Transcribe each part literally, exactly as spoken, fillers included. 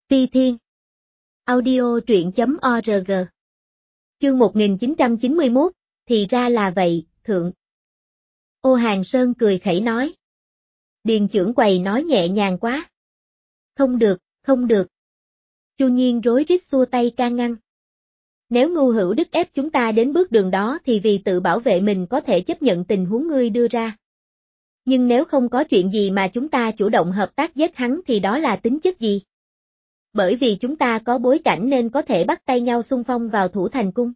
Ti Thiên. Audio truyện chấm org. Chương một nghìn chín trăm chín mươi mốt, thì ra là vậy, thượng. Ô Hàng Sơn cười khẩy nói. Điền trưởng quầy nói nhẹ nhàng quá. Không được, không được. Chu Nhiên rối rít xua tay can ngăn. Nếu Ngưu Hữu Đức ép chúng ta đến bước đường đó thì vì tự bảo vệ mình có thể chấp nhận tình huống ngươi đưa ra. Nhưng nếu không có chuyện gì mà chúng ta chủ động hợp tác giết hắn thì đó là tính chất gì? Bởi vì chúng ta có bối cảnh nên có thể bắt tay nhau xung phong vào Thủ Thành Cung.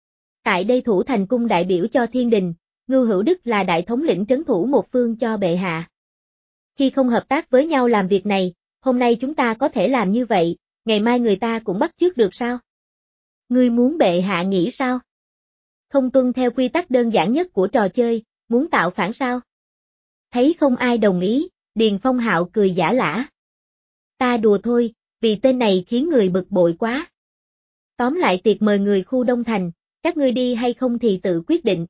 Tại đây Thủ Thành Cung đại biểu cho thiên đình, Ngưu Hữu Đức là đại thống lĩnh trấn thủ một phương cho bệ hạ. Khi không hợp tác với nhau làm việc này, hôm nay chúng ta có thể làm như vậy, ngày mai người ta cũng bắt chước được sao? Ngươi muốn bệ hạ nghĩ sao? Không tuân theo quy tắc đơn giản nhất của trò chơi, muốn tạo phản sao? Thấy không ai đồng ý, Điền Phong Hạo cười giả lả. Ta đùa thôi, vì tên này khiến người bực bội quá. Tóm lại tiệc mời người khu Đông Thành, các ngươi đi hay không thì tự quyết định.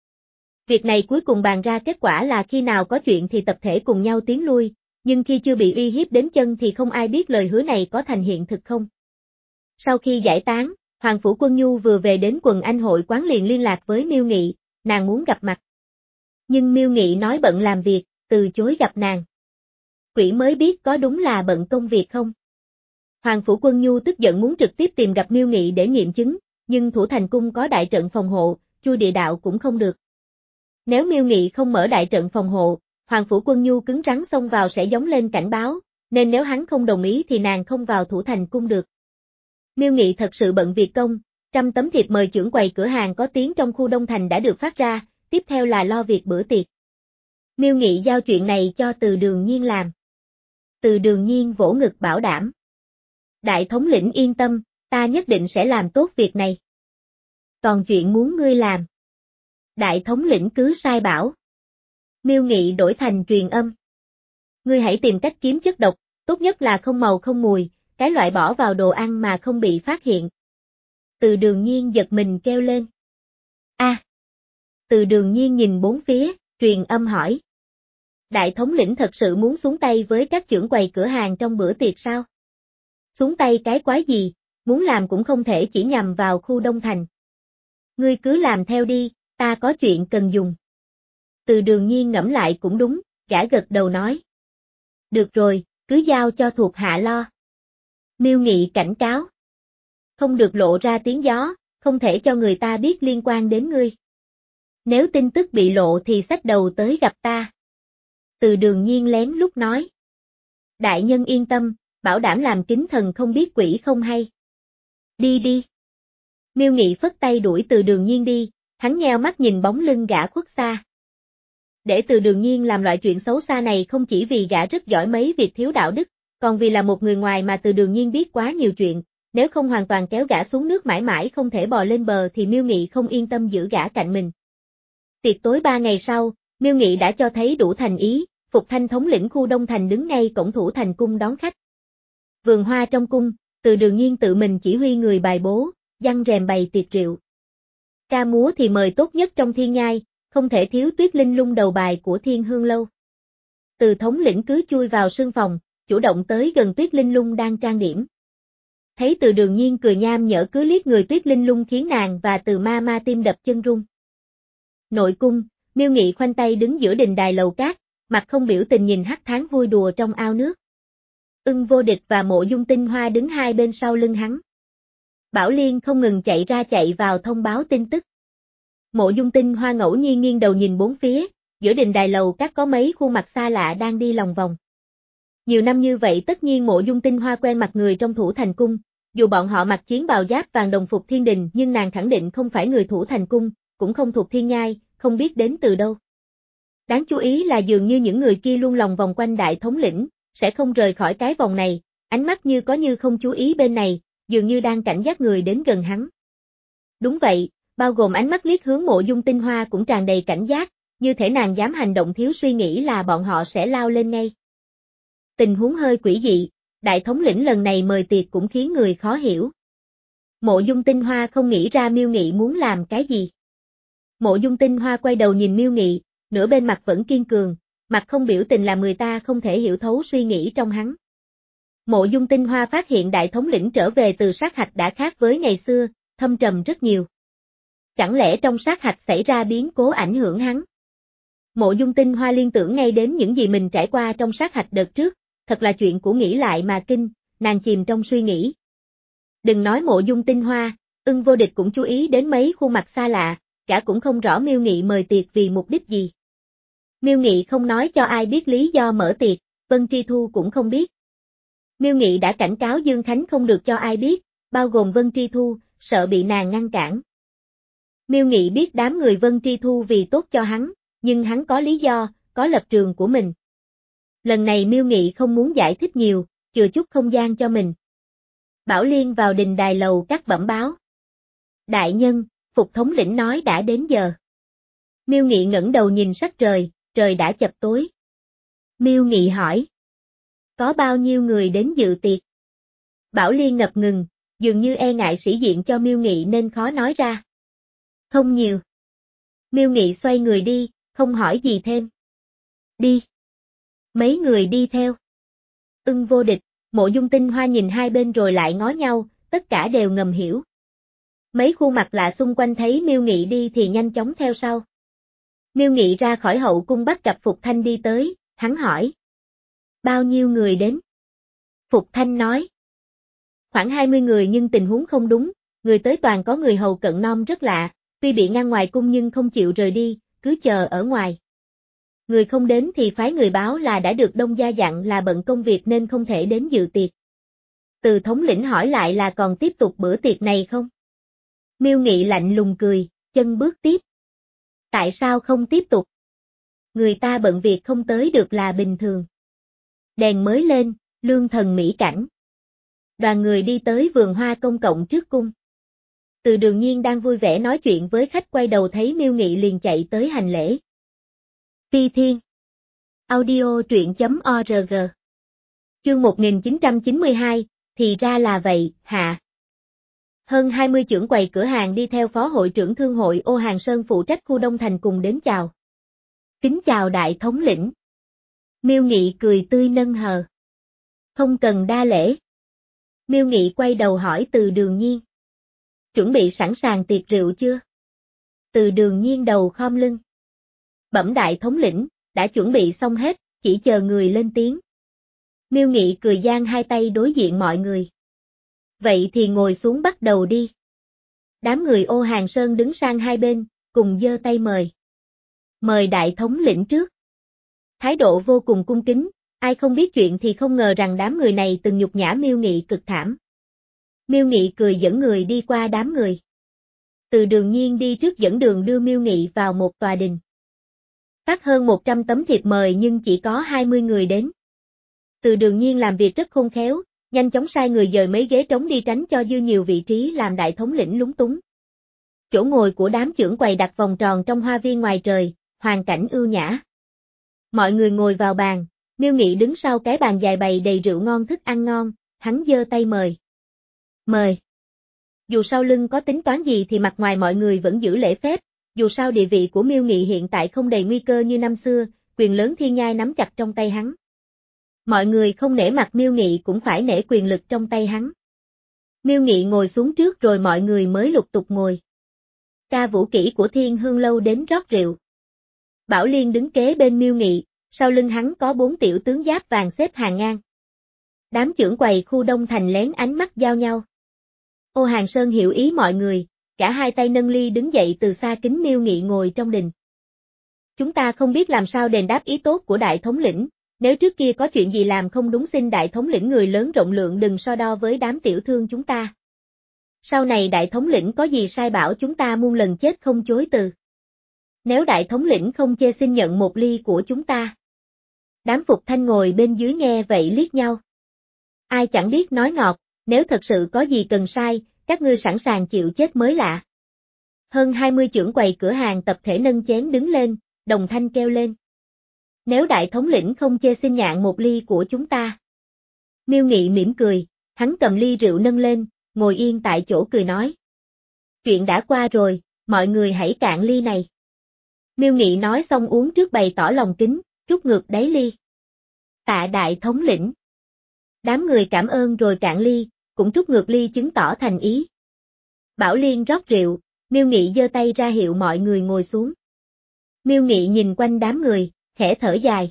Việc này cuối cùng bàn ra kết quả là khi nào có chuyện thì tập thể cùng nhau tiến lui, nhưng khi chưa bị uy hiếp đến chân thì không ai biết lời hứa này có thành hiện thực không. Sau khi giải tán, Hoàng Phủ Quân Nhu vừa về đến quần anh hội quán liền liên lạc với Miêu Nghị, nàng muốn gặp mặt. Nhưng Miêu Nghị nói bận làm việc, từ chối gặp nàng. Quỷ mới biết có đúng là bận công việc không? Hoàng Phủ Quân Nhu tức giận muốn trực tiếp tìm gặp Miêu Nghị để nghiệm chứng, nhưng Thủ Thành Cung có đại trận phòng hộ, chui địa đạo cũng không được. Nếu Miêu Nghị không mở đại trận phòng hộ, Hoàng Phủ Quân Nhu cứng rắn xông vào sẽ gióng lên cảnh báo, nên nếu hắn không đồng ý thì nàng không vào Thủ Thành Cung được. Miêu Nghị thật sự bận việc công, trăm tấm thiệp mời trưởng quầy cửa hàng có tiếng trong khu Đông Thành đã được phát ra, tiếp theo là lo việc bữa tiệc. Miêu Nghị giao chuyện này cho Từ Đường Nhiên làm. Từ Đường Nhiên vỗ ngực bảo đảm. Đại thống lĩnh yên tâm, ta nhất định sẽ làm tốt việc này. Còn chuyện muốn ngươi làm. Đại thống lĩnh cứ sai bảo. Miêu Nghị đổi thành truyền âm. Ngươi hãy tìm cách kiếm chất độc, tốt nhất là không màu không mùi, cái loại bỏ vào đồ ăn mà không bị phát hiện. Từ Đường Nhiên giật mình kêu lên. A. À. Từ Đường Nhiên nhìn bốn phía, truyền âm hỏi. Đại thống lĩnh thật sự muốn xuống tay với các trưởng quầy cửa hàng trong bữa tiệc sao? Xuống tay cái quái gì, muốn làm cũng không thể chỉ nhằm vào khu Đông Thành. Ngươi cứ làm theo đi, ta có chuyện cần dùng. Từ Đường Nhiên ngẫm lại cũng đúng, gã gật đầu nói. Được rồi, cứ giao cho thuộc hạ lo. Miêu Nghị cảnh cáo. Không được lộ ra tiếng gió, không thể cho người ta biết liên quan đến ngươi. Nếu tin tức bị lộ thì xách đầu tới gặp ta. Từ Đường Nhiên lén lút nói. Đại nhân yên tâm, bảo đảm làm kính thần không biết quỷ không hay. Đi đi. Miêu Nghị phất tay đuổi Từ Đường Nhiên đi, hắn nheo mắt nhìn bóng lưng gã khuất xa. Để Từ Đường Nhiên làm loại chuyện xấu xa này không chỉ vì gã rất giỏi mấy việc thiếu đạo đức, còn vì là một người ngoài mà Từ Đường Nhiên biết quá nhiều chuyện, nếu không hoàn toàn kéo gã xuống nước mãi mãi không thể bò lên bờ thì Miêu Nghị không yên tâm giữ gã cạnh mình. Tiệc tối ba ngày sau, Miêu Nghị đã cho thấy đủ thành ý, Phục Thanh thống lĩnh khu Đông Thành đứng ngay cổng Thủ Thành Cung đón khách. Vườn hoa trong cung, Từ Đường Nhiên tự mình chỉ huy người bài bố, giăng rèm bày tiệc rượu. Ca múa thì mời tốt nhất trong thiên nhai, không thể thiếu Tuyết Linh Lung đầu bài của Thiên Hương Lâu. Từ thống lĩnh cứ chui vào sương phòng, chủ động tới gần Tuyết Linh Lung đang trang điểm. Thấy Từ Đường Nhiên cười nham nhở cứ liếc người Tuyết Linh Lung khiến nàng và Từ ma ma tim đập chân run. Nội cung, Miêu Nghị khoanh tay đứng giữa đình đài lầu cát, mặt không biểu tình nhìn hắc tháng vui đùa trong ao nước. Ưng Vô Địch và Mộ Dung Tinh Hoa đứng hai bên sau lưng hắn. Bảo Liên không ngừng chạy ra chạy vào thông báo tin tức. Mộ Dung Tinh Hoa ngẫu nhiên nghiêng đầu nhìn bốn phía, giữa đình đài lầu các có mấy khuôn mặt xa lạ đang đi lòng vòng. Nhiều năm như vậy tất nhiên Mộ Dung Tinh Hoa quen mặt người trong Thủ Thành Cung, dù bọn họ mặc chiến bào giáp vàng đồng phục thiên đình nhưng nàng khẳng định không phải người Thủ Thành Cung, cũng không thuộc thiên nhai, không biết đến từ đâu. Đáng chú ý là dường như những người kia luôn lòng vòng quanh đại thống lĩnh, sẽ không rời khỏi cái vòng này, ánh mắt như có như không chú ý bên này, dường như đang cảnh giác người đến gần hắn. Đúng vậy, bao gồm ánh mắt liếc hướng Mộ Dung Tinh Hoa cũng tràn đầy cảnh giác, như thể nàng dám hành động thiếu suy nghĩ là bọn họ sẽ lao lên ngay. Tình huống hơi quỷ dị, đại thống lĩnh lần này mời tiệc cũng khiến người khó hiểu. Mộ Dung Tinh Hoa không nghĩ ra Miêu Nghị muốn làm cái gì. Mộ Dung Tinh Hoa quay đầu nhìn Miêu Nghị, nửa bên mặt vẫn kiên cường, mặt không biểu tình làm người ta không thể hiểu thấu suy nghĩ trong hắn. Mộ Dung Tinh Hoa phát hiện đại thống lĩnh trở về từ sát hạch đã khác với ngày xưa, thâm trầm rất nhiều. Chẳng lẽ trong sát hạch xảy ra biến cố ảnh hưởng hắn? Mộ Dung Tinh Hoa liên tưởng ngay đến những gì mình trải qua trong sát hạch đợt trước, thật là chuyện của nghĩ lại mà kinh, nàng chìm trong suy nghĩ. Đừng nói Mộ Dung Tinh Hoa, Ưng Vô Địch cũng chú ý đến mấy khuôn mặt xa lạ, cả cũng không rõ Miêu Nghị mời tiệc vì mục đích gì. Miêu Nghị không nói cho ai biết lý do mở tiệc, Vân Tri Thu cũng không biết. Miêu Nghị đã cảnh cáo Dương Khánh không được cho ai biết, bao gồm Vân Tri Thu, sợ bị nàng ngăn cản. Miêu Nghị biết đám người Vân Tri Thu vì tốt cho hắn, nhưng hắn có lý do, có lập trường của mình. Lần này Miêu Nghị không muốn giải thích nhiều, chừa chút không gian cho mình. Bảo Liên vào đình đài lầu các bẩm báo. Đại nhân, Phục thống lĩnh nói đã đến giờ. Miêu Nghị ngẩng đầu nhìn sắc trời, trời đã chập tối. Miêu Nghị hỏi. Có bao nhiêu người đến dự tiệc? Bảo Liên ngập ngừng, dường như e ngại sĩ diện cho Miêu Nghị nên khó nói ra. Không nhiều. Miêu Nghị xoay người đi, không hỏi gì thêm. Đi. Mấy người đi theo. Ưng Vô Địch, Mộ Dung Tinh Hoa nhìn hai bên rồi lại ngó nhau, tất cả đều ngầm hiểu. Mấy khuôn mặt lạ xung quanh thấy Miêu Nghị đi thì nhanh chóng theo sau. Miêu Nghị ra khỏi hậu cung bắt gặp Phục Thanh đi tới, hắn hỏi. Bao nhiêu người đến? Phục Thanh nói. Khoảng hai mươi người nhưng tình huống không đúng, người tới toàn có người hầu cận non rất lạ, tuy bị ngăn ngoài cung nhưng không chịu rời đi, cứ chờ ở ngoài. Người không đến thì phái người báo là đã được Đông Gia dặn là bận công việc nên không thể đến dự tiệc. Từ thống lĩnh hỏi lại là còn tiếp tục bữa tiệc này không? Miêu Nghị lạnh lùng cười, chân bước tiếp. Tại sao không tiếp tục? Người ta bận việc không tới được là bình thường. Đèn mới lên, lương thần mỹ cảnh. Đoàn người đi tới vườn hoa công cộng trước cung. Từ Đường Nhiên đang vui vẻ nói chuyện với khách quay đầu thấy Miêu Nghị liền chạy tới hành lễ. Phi Thiên. Audio truyện chấm org. Chương một nghìn chín trăm chín mươi hai, thì ra là vậy, hạ. Hơn hai mươi trưởng quầy cửa hàng đi theo phó hội trưởng thương hội Ô Hàng Sơn phụ trách khu Đông Thành cùng đến chào. Kính chào đại thống lĩnh. Miêu Nghị cười tươi nâng hờ. Không cần đa lễ. Miêu Nghị quay đầu hỏi Từ Đường Nhiên. Chuẩn bị sẵn sàng tiệc rượu chưa? Từ Đường Nhiên đầu khom lưng. Bẩm đại thống lĩnh, đã chuẩn bị xong hết, chỉ chờ người lên tiếng. Miêu Nghị cười giang hai tay đối diện mọi người. Vậy thì ngồi xuống bắt đầu đi. Đám người Ô Hàng Sơn đứng sang hai bên, cùng giơ tay mời. Mời đại thống lĩnh trước. Thái độ vô cùng cung kính, ai không biết chuyện thì không ngờ rằng đám người này từng nhục nhã Miêu Nghị cực thảm. Miêu Nghị cười dẫn người đi qua đám người. Từ Đường Nhiên đi trước dẫn đường đưa Miêu Nghị vào một tòa đình. Phát hơn một trăm tấm thiệp mời nhưng chỉ có hai mươi người đến. Từ Đường Nhiên làm việc rất khôn khéo, nhanh chóng sai người dời mấy ghế trống đi tránh cho dư nhiều vị trí làm đại thống lĩnh lúng túng. Chỗ ngồi của đám trưởng quầy đặt vòng tròn trong hoa viên ngoài trời, hoàn cảnh ưu nhã. Mọi người ngồi vào bàn, Miêu Nghị đứng sau cái bàn dài bày đầy rượu ngon thức ăn ngon, hắn giơ tay mời. Mời. Dù sau lưng có tính toán gì thì mặt ngoài mọi người vẫn giữ lễ phép, dù sao địa vị của Miêu Nghị hiện tại không đầy nguy cơ như năm xưa, quyền lớn thiên nhai nắm chặt trong tay hắn. Mọi người không nể mặt Miêu Nghị cũng phải nể quyền lực trong tay hắn. Miêu Nghị ngồi xuống trước rồi mọi người mới lục tục ngồi. Ca vũ kỹ của Thiên Hương Lâu đến rót rượu. Bảo Liên đứng kế bên Miêu Nghị, sau lưng hắn có bốn tiểu tướng giáp vàng xếp hàng ngang. Đám trưởng quầy khu Đông Thành lén ánh mắt giao nhau. Ô Hàng Sơn hiểu ý mọi người, cả hai tay nâng ly đứng dậy từ xa kính Miêu Nghị ngồi trong đình. Chúng ta không biết làm sao đền đáp ý tốt của đại thống lĩnh, nếu trước kia có chuyện gì làm không đúng xin đại thống lĩnh người lớn rộng lượng đừng so đo với đám tiểu thương chúng ta. Sau này đại thống lĩnh có gì sai bảo chúng ta muôn lần chết không chối từ. Nếu đại thống lĩnh không chê xin nhận một ly của chúng ta. Đám Phục Thanh ngồi bên dưới nghe vậy liếc nhau. Ai chẳng biết nói ngọt, nếu thật sự có gì cần sai, các ngươi sẵn sàng chịu chết mới lạ. Hơn hai mươi trưởng quầy cửa hàng tập thể nâng chén đứng lên, đồng thanh kêu lên. Nếu đại thống lĩnh không chê xin nhạn một ly của chúng ta. Miêu Nghị mỉm cười, hắn cầm ly rượu nâng lên, ngồi yên tại chỗ cười nói. Chuyện đã qua rồi, mọi người hãy cạn ly này. Miêu Nghị nói xong uống trước bày tỏ lòng kính, rút ngược đáy ly. Tạ đại thống lĩnh. Đám người cảm ơn rồi cạn ly, cũng trút ngược ly chứng tỏ thành ý. Bảo Liên rót rượu, Miêu Nghị giơ tay ra hiệu mọi người ngồi xuống. Miêu Nghị nhìn quanh đám người, khẽ thở dài.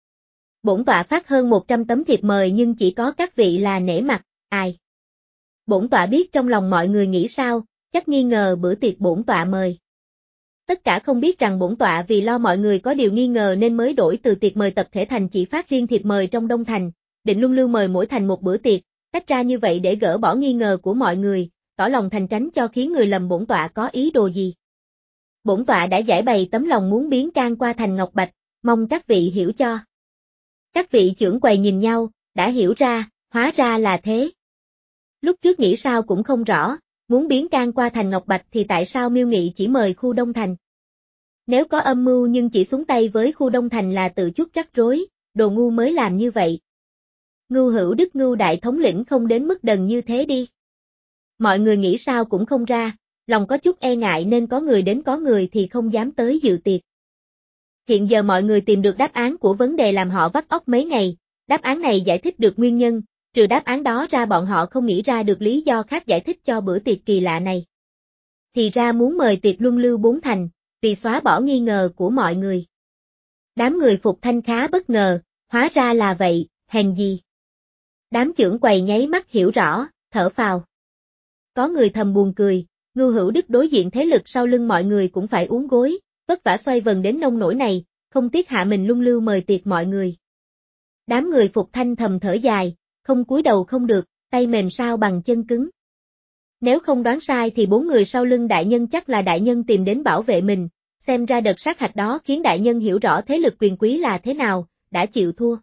Bổn tọa phát hơn một trăm tấm thiệp mời nhưng chỉ có các vị là nể mặt, ai. Bổn tọa biết trong lòng mọi người nghĩ sao, chắc nghi ngờ bữa tiệc bổn tọa mời. Tất cả không biết rằng bổn tọa vì lo mọi người có điều nghi ngờ nên mới đổi từ tiệc mời tập thể thành chỉ phát riêng thiệp mời trong Đông Thành, định luân lưu mời mỗi thành một bữa tiệc, tách ra như vậy để gỡ bỏ nghi ngờ của mọi người, tỏ lòng thành tránh cho khiến người lầm bổn tọa có ý đồ gì. Bổn tọa đã giải bày tấm lòng muốn biến can qua thành ngọc bạch, mong các vị hiểu cho. Các vị trưởng quầy nhìn nhau, đã hiểu ra, hóa ra là thế. Lúc trước nghĩ sao cũng không rõ, muốn biến can qua thành ngọc bạch thì tại sao Miêu Nghị chỉ mời khu Đông Thành? Nếu có âm mưu nhưng chỉ xuống tay với khu Đông Thành là tự chuốc rắc rối, đồ ngu mới làm như vậy. Ngưu Hữu Đức Ngưu đại thống lĩnh không đến mức đần như thế đi. Mọi người nghĩ sao cũng không ra, lòng có chút e ngại nên có người đến có người thì không dám tới dự tiệc. Hiện giờ mọi người tìm được đáp án của vấn đề làm họ vắt óc mấy ngày, đáp án này giải thích được nguyên nhân, trừ đáp án đó ra bọn họ không nghĩ ra được lý do khác giải thích cho bữa tiệc kỳ lạ này. Thì ra muốn mời tiệc luân lưu bốn thành, vì xóa bỏ nghi ngờ của mọi người. Đám người Phục Thanh khá bất ngờ, hóa ra là vậy, hèn gì. Đám trưởng quầy nháy mắt hiểu rõ, thở phào. Có người thầm buồn cười, Ngưu Hữu Đức đối diện thế lực sau lưng mọi người cũng phải uốn gối, vất vả xoay vần đến nông nổi này, không tiếc hạ mình luân lưu mời tiệc mọi người. Đám người Phục Thanh thầm thở dài, không cúi đầu không được, tay mềm sao bằng chân cứng. Nếu không đoán sai thì bốn người sau lưng đại nhân chắc là đại nhân tìm đến bảo vệ mình, xem ra đợt sát hạch đó khiến đại nhân hiểu rõ thế lực quyền quý là thế nào, đã chịu thua.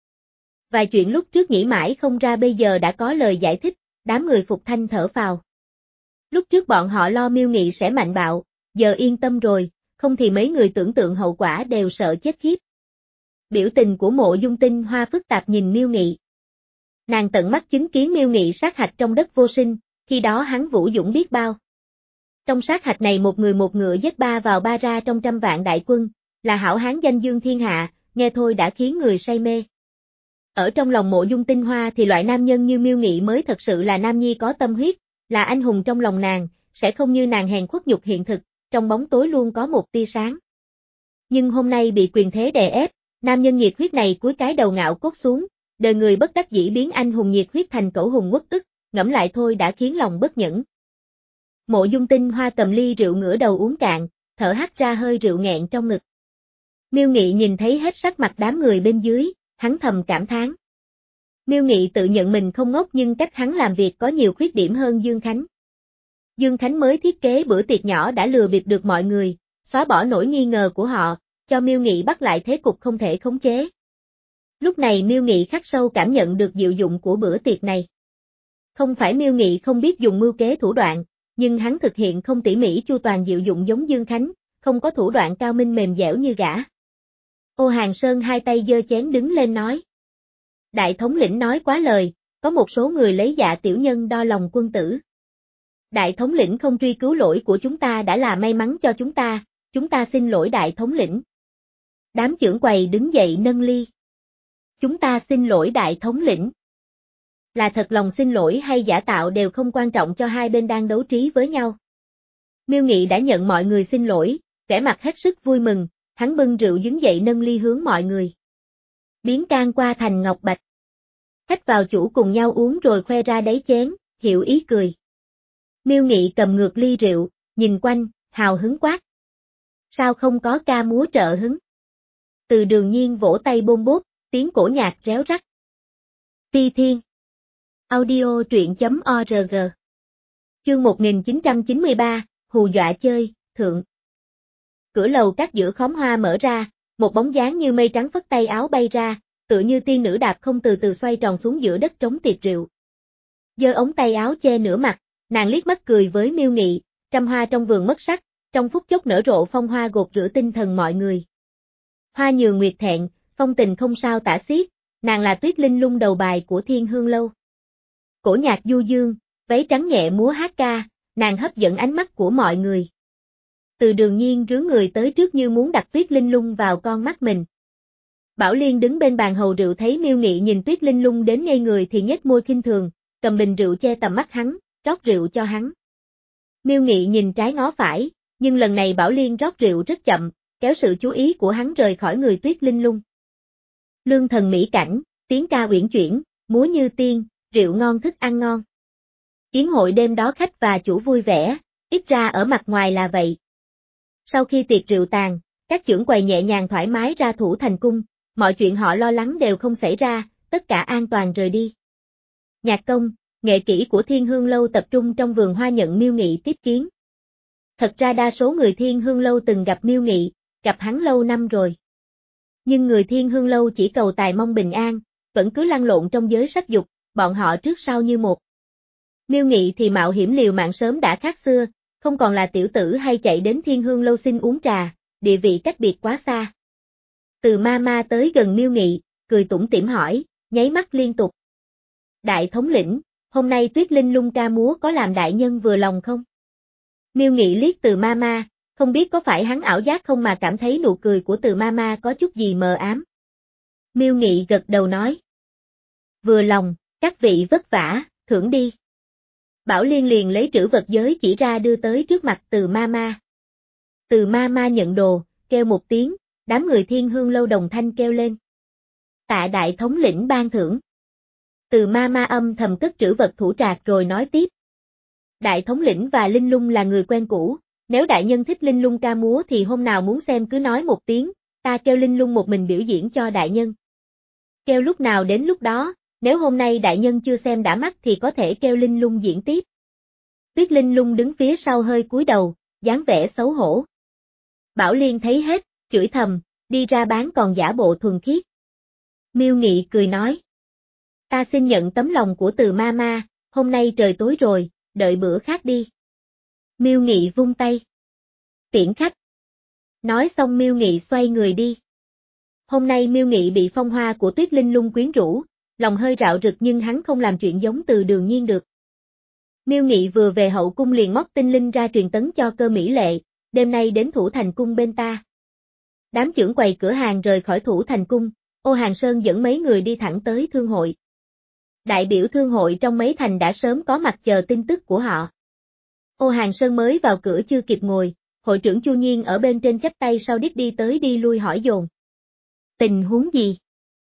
Vài chuyện lúc trước nghĩ mãi không ra bây giờ đã có lời giải thích, đám người Phục Thanh thở phào. Lúc trước bọn họ lo Miêu Nghị sẽ mạnh bạo, giờ yên tâm rồi, không thì mấy người tưởng tượng hậu quả đều sợ chết khiếp. Biểu tình của Mộ Dung Tinh Hoa phức tạp nhìn Miêu Nghị. Nàng tận mắt chứng kiến Miêu Nghị sát hạch trong đất vô sinh, khi đó hắn vũ dũng biết bao. Trong sát hạch này một người một ngựa giết ba vào ba ra trong trăm vạn đại quân, là hảo hán danh dương thiên hạ, nghe thôi đã khiến người say mê. Ở trong lòng Mộ Dung Tinh Hoa thì loại nam nhân như Miêu Nghị mới thật sự là nam nhi có tâm huyết, là anh hùng trong lòng nàng, sẽ không như nàng hèn khuất nhục hiện thực, trong bóng tối luôn có một tia sáng. Nhưng hôm nay bị quyền thế đè ép, nam nhân nhiệt huyết này cúi cái đầu ngạo cốt xuống, đời người bất đắc dĩ biến anh hùng nhiệt huyết thành cẩu hùng uất ức, ngẫm lại thôi đã khiến lòng bất nhẫn. Mộ Dung Tinh Hoa cầm ly rượu ngửa đầu uống cạn, thở hắt ra hơi rượu nghẹn trong ngực. Miêu Nghị nhìn thấy hết sắc mặt đám người bên dưới, hắn thầm cảm thán. Miêu Nghị tự nhận mình không ngốc nhưng cách hắn làm việc có nhiều khuyết điểm hơn Dương Khánh. Dương Khánh mới thiết kế bữa tiệc nhỏ đã lừa bịp được mọi người, xóa bỏ nỗi nghi ngờ của họ, cho Miêu Nghị bắt lại thế cục không thể khống chế. Lúc này Miêu Nghị khắc sâu cảm nhận được diệu dụng của bữa tiệc này. Không phải Miêu Nghị không biết dùng mưu kế thủ đoạn, nhưng hắn thực hiện không tỉ mỉ chu toàn diệu dụng giống Dương Khánh, không có thủ đoạn cao minh mềm dẻo như gã. Ô Hàng Sơn hai tay giơ chén đứng lên nói. Đại thống lĩnh nói quá lời, có một số người lấy dạ tiểu nhân đo lòng quân tử. Đại thống lĩnh không truy cứu lỗi của chúng ta đã là may mắn cho chúng ta, chúng ta xin lỗi đại thống lĩnh. Đám trưởng quầy đứng dậy nâng ly. Chúng ta xin lỗi đại thống lĩnh. Là thật lòng xin lỗi hay giả tạo đều không quan trọng cho hai bên đang đấu trí với nhau. Miêu Nghị đã nhận mọi người xin lỗi, vẻ mặt hết sức vui mừng, hắn bưng rượu đứng dậy nâng ly hướng mọi người. Biến can qua thành ngọc bạch. Khách vào chủ cùng nhau uống rồi khoe ra đáy chén, hiểu ý cười. Miêu Nghị cầm ngược ly rượu, nhìn quanh, hào hứng quát. Sao không có ca múa trợ hứng? Từ Đường Nhiên vỗ tay bôm bốp, tiếng cổ nhạc réo rắt. Ti Thiên. Audio truyện chấm org. Chương một nghìn chín trăm chín mươi ba, hù dọa chơi, thượng. Cửa lầu các giữa khóm hoa mở ra, một bóng dáng như mây trắng phất tay áo bay ra, tựa như tiên nữ đạp không từ từ xoay tròn xuống giữa đất trống tiệc rượu. Giơ ống tay áo che nửa mặt, nàng liếc mắt cười với Miêu Nghị, trăm hoa trong vườn mất sắc, trong phút chốc nở rộ phong hoa gột rửa tinh thần mọi người. Hoa nhường nguyệt thẹn, phong tình không sao tả xiết, nàng là Tuyết Linh Lung đầu bài của Thiên Hương Lâu. Cổ nhạc du dương, váy trắng nhẹ múa hát ca, nàng hấp dẫn ánh mắt của mọi người. Từ Đường Nhiên rướn người tới trước như muốn đặt Tuyết Linh Lung vào con mắt mình. Bảo Liên đứng bên bàn hầu rượu thấy Miêu Nghị nhìn Tuyết Linh Lung đến ngây người thì nhếch môi khinh thường, cầm bình rượu che tầm mắt hắn, rót rượu cho hắn. Miêu Nghị nhìn trái ngó phải, nhưng lần này Bảo Liên rót rượu rất chậm, kéo sự chú ý của hắn rời khỏi người Tuyết Linh Lung. Lương thần mỹ cảnh, tiếng ca uyển chuyển, múa như tiên, rượu ngon thức ăn ngon. Yến hội đêm đó khách và chủ vui vẻ, ít ra ở mặt ngoài là vậy. Sau khi tiệc rượu tàn, các chưởng quầy nhẹ nhàng thoải mái ra thủ thành cung, mọi chuyện họ lo lắng đều không xảy ra, tất cả an toàn rời đi. Nhạc công, nghệ kỹ của Thiên Hương Lâu tập trung trong vườn hoa nhận Miêu Nghị tiếp kiến. Thật ra đa số người Thiên Hương Lâu từng gặp Miêu Nghị, gặp hắn lâu năm rồi. Nhưng người Thiên Hương Lâu chỉ cầu tài mong bình an, vẫn cứ lăn lộn trong giới sắc dục, bọn họ trước sau như một. Miêu Nghị thì mạo hiểm liều mạng sớm đã khác xưa, không còn là tiểu tử hay chạy đến Thiên Hương Lâu xin uống trà, địa vị cách biệt quá xa. Từ ma ma tới gần Miêu Nghị, cười tủm tỉm hỏi, nháy mắt liên tục. Đại thống lĩnh, hôm nay Tuyết Linh Lung ca múa có làm đại nhân vừa lòng không? Miêu Nghị liếc Từ ma ma, không biết có phải hắn ảo giác không mà cảm thấy nụ cười của Từ ma ma có chút gì mờ ám. Miêu Nghị gật đầu nói. Vừa lòng, các vị vất vả, thưởng đi. Bảo Liên liền lấy trữ vật giới chỉ ra đưa tới trước mặt Từ ma ma. Từ ma ma nhận đồ, kêu một tiếng, đám người Thiên Hương Lâu đồng thanh kêu lên. Tạ đại thống lĩnh ban thưởng. Từ ma ma âm thầm cất trữ vật thủ trạc rồi nói tiếp. Đại thống lĩnh và Linh Lung là người quen cũ, nếu đại nhân thích Linh Lung ca múa thì hôm nào muốn xem cứ nói một tiếng, ta kêu Linh Lung một mình biểu diễn cho đại nhân. Kêu lúc nào đến lúc đó, nếu hôm nay đại nhân chưa xem đã mắt thì có thể kêu Linh Lung diễn tiếp. Tuyết Linh Lung đứng phía sau hơi cúi đầu, dáng vẻ xấu hổ. Bảo Liên thấy hết, chửi thầm, đi ra bán còn giả bộ thuần khiết. Miêu Nghị cười nói. Ta xin nhận tấm lòng của Từ ma ma, hôm nay trời tối rồi, đợi bữa khác đi. Miêu Nghị vung tay. Tiễn khách. Nói xong Miêu Nghị xoay người đi. Hôm nay Miêu Nghị bị phong hoa của Tuyết Linh Lung quyến rũ, lòng hơi rạo rực nhưng hắn không làm chuyện giống Từ Đường Nhiên được. Miêu Nghị vừa về hậu cung liền móc tinh linh ra truyền tấn cho Cơ Mỹ Lệ, đêm nay đến thủ thành cung bên ta. Đám chưởng quầy cửa hàng rời khỏi thủ thành cung, Ô Hàng Sơn dẫn mấy người đi thẳng tới thương hội. Đại biểu thương hội trong mấy thành đã sớm có mặt chờ tin tức của họ. Ô Hàng Sơn mới vào cửa chưa kịp ngồi, hội trưởng Chu Nhiên ở bên trên chắp tay sau đít đi tới đi lui hỏi dồn. Tình huống gì?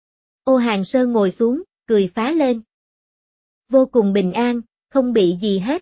Ô Hàng Sơn ngồi xuống, cười phá lên. Vô cùng bình an, không bị gì hết.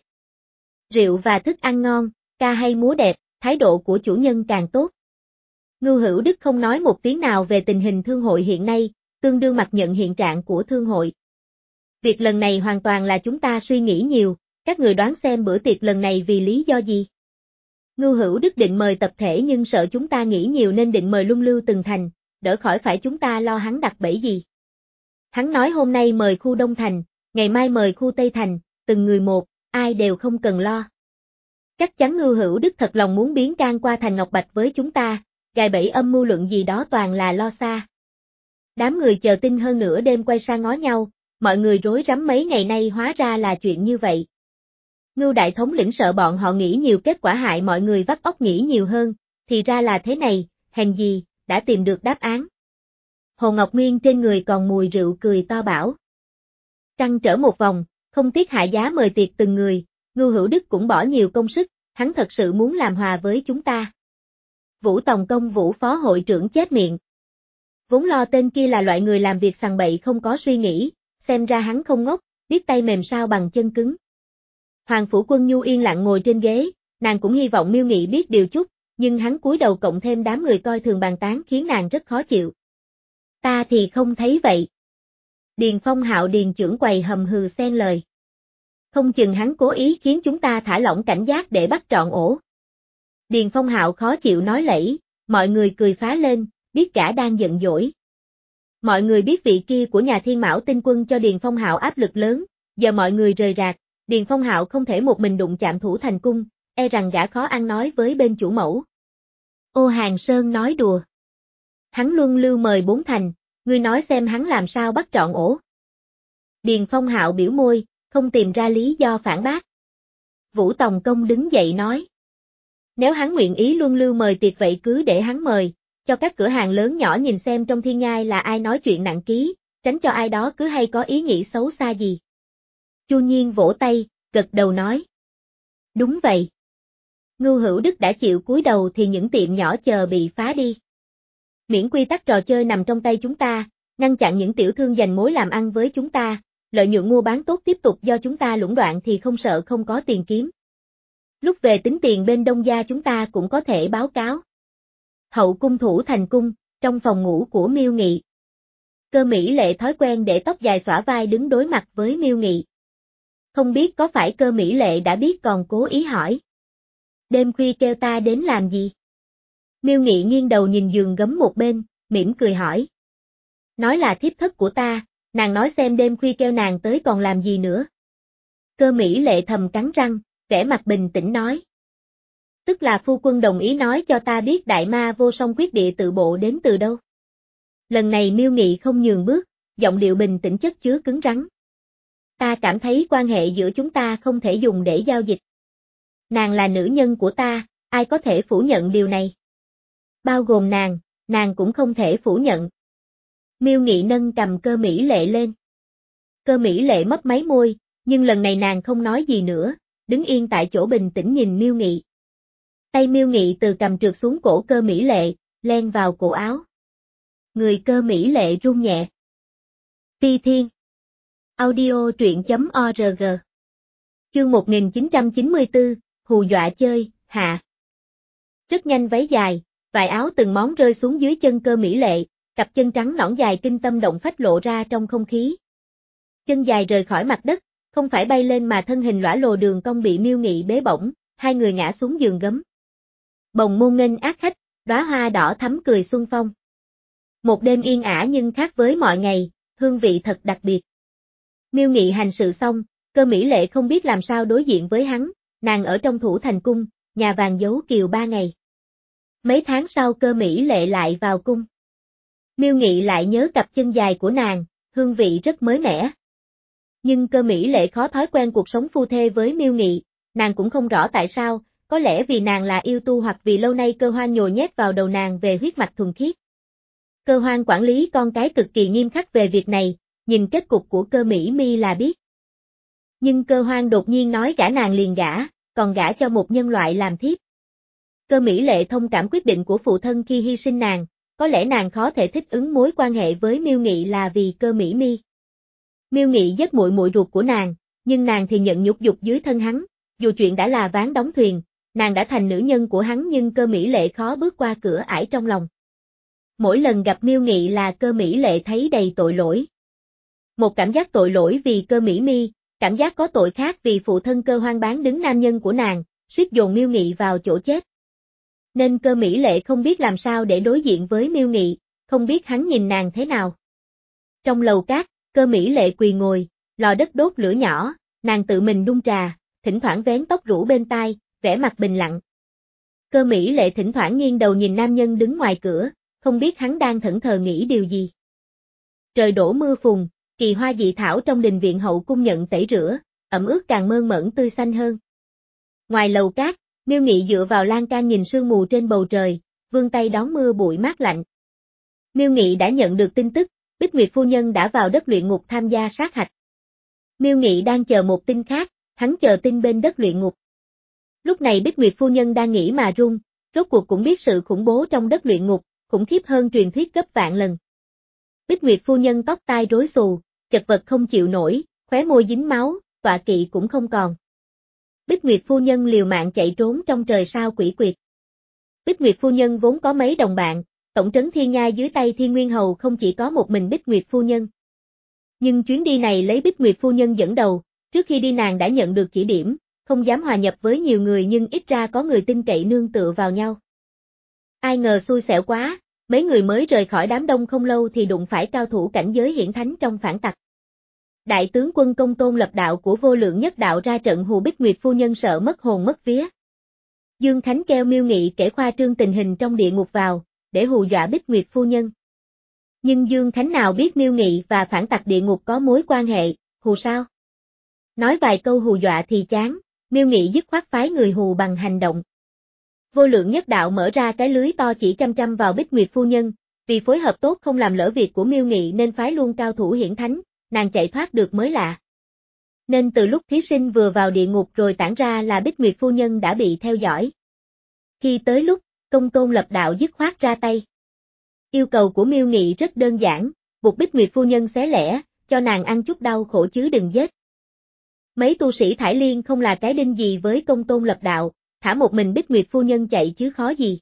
Rượu và thức ăn ngon, ca hay múa đẹp, thái độ của chủ nhân càng tốt. Ngưu Hữu Đức không nói một tiếng nào về tình hình thương hội hiện nay, tương đương mặc nhận hiện trạng của thương hội. Việc lần này hoàn toàn là chúng ta suy nghĩ nhiều, các người đoán xem bữa tiệc lần này vì lý do gì? Ngưu Hữu Đức định mời tập thể nhưng sợ chúng ta nghĩ nhiều nên định mời lung lưu từng thành, đỡ khỏi phải chúng ta lo hắn đặt bẫy gì. Hắn nói hôm nay mời khu Đông Thành, ngày mai mời khu Tây Thành, từng người một, ai đều không cần lo. Chắc chắn Ngưu Hữu Đức thật lòng muốn biến can qua thành Ngọc Bạch với chúng ta, gài bẫy âm mưu luận gì đó toàn là lo xa. Đám người chờ tin hơn nửa đêm quay sang ngó nhau, mọi người rối rắm mấy ngày nay hóa ra là chuyện như vậy. Ngưu đại thống lĩnh sợ bọn họ nghĩ nhiều kết quả hại mọi người vắt óc nghĩ nhiều hơn, thì ra là thế này, hèn gì, đã tìm được đáp án. Hồ Ngọc Nguyên trên người còn mùi rượu cười to bảo. Trăng trở một vòng, không tiếc hạ giá mời tiệc từng người, Ngưu Hữu Đức cũng bỏ nhiều công sức, hắn thật sự muốn làm hòa với chúng ta. Vũ Tòng Công Vũ phó hội trưởng chết miệng. Vốn lo tên kia là loại người làm việc sằng bậy không có suy nghĩ, xem ra hắn không ngốc, biết tay mềm sao bằng chân cứng. Hoàng Phủ Quân Nhu yên lặng ngồi trên ghế, nàng cũng hy vọng Miêu Nghị biết điều chút, nhưng hắn cúi đầu cộng thêm đám người coi thường bàn tán khiến nàng rất khó chịu. Ta thì không thấy vậy. Điền Phong Hạo Điền trưởng quầy hầm hừ xen lời. Không chừng hắn cố ý khiến chúng ta thả lỏng cảnh giác để bắt trọn ổ. Điền Phong Hạo khó chịu nói lẫy, mọi người cười phá lên, biết cả đang giận dỗi. Mọi người biết vị kia của nhà Thiên Mão Tinh Quân cho Điền Phong Hạo áp lực lớn, giờ mọi người rời rạc, Điền Phong Hạo không thể một mình đụng chạm thủ thành cung, e rằng gã khó ăn nói với bên chủ mẫu. Ô Hàng Sơn nói đùa. Hắn luân lưu mời bốn thành, ngươi nói xem hắn làm sao bắt trọn ổ. Điền Phong Hạo biểu môi, không tìm ra lý do phản bác. Vũ Tòng Công đứng dậy nói. Nếu hắn nguyện ý luân lưu mời tiệc vậy cứ để hắn mời, cho các cửa hàng lớn nhỏ nhìn xem trong thiên nhai là ai nói chuyện nặng ký, tránh cho ai đó cứ hay có ý nghĩ xấu xa gì. Chu Nhiên vỗ tay, gật đầu nói. Đúng vậy. Ngưu Hữu Đức đã chịu cúi đầu thì những tiệm nhỏ chờ bị phá đi. Miễn quy tắc trò chơi nằm trong tay chúng ta, ngăn chặn những tiểu thương giành mối làm ăn với chúng ta, lợi nhuận mua bán tốt tiếp tục do chúng ta lũng đoạn thì không sợ không có tiền kiếm. Lúc về tính tiền bên Đông gia chúng ta cũng có thể báo cáo. Hậu cung thủ thành cung, trong phòng ngủ của Miêu Nghị. Cơ Mỹ Lệ thói quen để tóc dài xõa vai đứng đối mặt với Miêu Nghị. Không biết có phải Cơ Mỹ Lệ đã biết còn cố ý hỏi. Đêm khuya kêu ta đến làm gì? Miêu Nghị nghiêng đầu nhìn giường gấm một bên, mỉm cười hỏi. Nói là thiếp thất của ta, nàng nói xem đêm khuya kêu nàng tới còn làm gì nữa. Cơ Mỹ Lệ thầm cắn răng, vẻ mặt bình tĩnh nói. Tức là phu quân đồng ý nói cho ta biết đại ma vô song quyết địa tự bộ đến từ đâu. Lần này Miêu Nghị không nhường bước, giọng điệu bình tĩnh chất chứa cứng rắn. Ta cảm thấy quan hệ giữa chúng ta không thể dùng để giao dịch. Nàng là nữ nhân của ta, ai có thể phủ nhận điều này? Bao gồm nàng, nàng cũng không thể phủ nhận. Miêu Nghị nâng cầm Cơ Mỹ Lệ lên. Cơ Mỹ Lệ mấp máy môi, nhưng lần này nàng không nói gì nữa, đứng yên tại chỗ bình tĩnh nhìn Miêu Nghị. Tay Miêu Nghị từ cầm trượt xuống cổ Cơ Mỹ Lệ, len vào cổ áo. Người Cơ Mỹ Lệ run nhẹ. Phi Thiên. Audio truyện chấm org. Chương một nghìn chín trăm chín mươi tư, hù dọa chơi, hạ. Rất nhanh váy dài, vài áo từng món rơi xuống dưới chân Cơ Mỹ Lệ, cặp chân trắng nõn dài kinh tâm động phách lộ ra trong không khí. Chân dài rời khỏi mặt đất, không phải bay lên mà thân hình lõa lồ đường cong bị Miêu Nghị bế bổng, hai người ngã xuống giường gấm. Bồng môn nghênh ác khách, đóa hoa đỏ thắm cười xuân phong. Một đêm yên ả nhưng khác với mọi ngày, hương vị thật đặc biệt. Miêu Nghị hành sự xong, Cơ Mỹ Lệ không biết làm sao đối diện với hắn, nàng ở trong thủ thành cung, nhà vàng giấu kiều ba ngày. Mấy tháng sau Cơ Mỹ Lệ lại vào cung. Miêu Nghị lại nhớ cặp chân dài của nàng, hương vị rất mới mẻ. Nhưng Cơ Mỹ Lệ khó thói quen cuộc sống phu thê với Miêu Nghị, nàng cũng không rõ tại sao, có lẽ vì nàng là yêu tu hoặc vì lâu nay Cơ Hoan nhồi nhét vào đầu nàng về huyết mạch thuần khiết. Cơ Hoan quản lý con cái cực kỳ nghiêm khắc về việc này, nhìn kết cục của Cơ Mỹ Mi là biết. Nhưng Cơ Hoan đột nhiên nói gả nàng liền gả, còn gả cho một nhân loại làm thiếp. Cơ Mỹ Lệ thông cảm quyết định của phụ thân khi hy sinh nàng, có lẽ nàng khó thể thích ứng mối quan hệ với Miêu Nghị là vì Cơ Mỹ Mi. Miêu Nghị giết muội muội ruột của nàng, nhưng nàng thì nhận nhục dục dưới thân hắn, dù chuyện đã là ván đóng thuyền, nàng đã thành nữ nhân của hắn nhưng Cơ Mỹ Lệ khó bước qua cửa ải trong lòng. Mỗi lần gặp Miêu Nghị là Cơ Mỹ Lệ thấy đầy tội lỗi. Một cảm giác tội lỗi vì Cơ Mỹ Mi, cảm giác có tội khác vì phụ thân Cơ Hoan bán đứng nam nhân của nàng, suýt dồn Miêu Nghị vào chỗ chết. Nên Cơ Mỹ Lệ không biết làm sao để đối diện với Miêu Nghị, không biết hắn nhìn nàng thế nào. Trong lầu cát, Cơ Mỹ Lệ quỳ ngồi, lò đất đốt lửa nhỏ, nàng tự mình đun trà, thỉnh thoảng vén tóc rủ bên tai, vẻ mặt bình lặng. Cơ Mỹ Lệ thỉnh thoảng nghiêng đầu nhìn nam nhân đứng ngoài cửa, không biết hắn đang thẫn thờ nghĩ điều gì. Trời đổ mưa phùn, kỳ hoa dị thảo trong đình viện hậu cung nhận tẩy rửa, ẩm ướt càng mơn mởn tươi xanh hơn. Ngoài lầu cát, Miêu Nghị dựa vào lan can nhìn sương mù trên bầu trời, vươn tay đón mưa bụi mát lạnh. Miêu Nghị đã nhận được tin tức, Bích Nguyệt phu nhân đã vào đất luyện ngục tham gia sát hạch. Miêu Nghị đang chờ một tin khác, hắn chờ tin bên đất luyện ngục. Lúc này Bích Nguyệt phu nhân đang nghĩ mà run, rốt cuộc cũng biết sự khủng bố trong đất luyện ngục, khủng khiếp hơn truyền thuyết gấp vạn lần. Bích Nguyệt phu nhân tóc tai rối xù, chật vật không chịu nổi, khóe môi dính máu, tọa kỵ cũng không còn. Bích Nguyệt phu nhân liều mạng chạy trốn trong trời sao quỷ quyệt. Bích Nguyệt phu nhân vốn có mấy đồng bạn, tổng trấn Thiên Nhai dưới tay Thiên Nguyên Hầu không chỉ có một mình Bích Nguyệt phu nhân. Nhưng chuyến đi này lấy Bích Nguyệt phu nhân dẫn đầu, trước khi đi nàng đã nhận được chỉ điểm, không dám hòa nhập với nhiều người nhưng ít ra có người tin cậy nương tựa vào nhau. Ai ngờ xui xẻo quá, mấy người mới rời khỏi đám đông không lâu thì đụng phải cao thủ cảnh giới hiển thánh trong phản tặc. Đại tướng quân Công Tôn Lập Đạo của Vô Lượng Nhất Đạo ra trận hù Bích Nguyệt phu nhân sợ mất hồn mất vía. Dương Khánh kêu Miêu Nghị kể khoa trương tình hình trong địa ngục vào, để hù dọa Bích Nguyệt phu nhân. Nhưng Dương Khánh nào biết Miêu Nghị và phản tặc địa ngục có mối quan hệ, hù sao? Nói vài câu hù dọa thì chán, Miêu Nghị dứt khoát phái người hù bằng hành động. Vô Lượng Nhất Đạo mở ra cái lưới to chỉ chăm chăm vào Bích Nguyệt phu nhân, vì phối hợp tốt không làm lỡ việc của Miêu Nghị nên phái luôn cao thủ hiển thánh, nàng chạy thoát được mới lạ. Nên từ lúc thí sinh vừa vào địa ngục rồi tản ra là Bích Nguyệt phu nhân đã bị theo dõi. Khi tới lúc, Công Tôn Lập Đạo dứt khoát ra tay. Yêu cầu của Miêu Nghị rất đơn giản, buộc Bích Nguyệt phu nhân xé lẻ, cho nàng ăn chút đau khổ chứ đừng giết. Mấy tu sĩ Thải Liên không là cái đinh gì với Công Tôn Lập Đạo, thả một mình Bích Nguyệt phu nhân chạy chứ khó gì.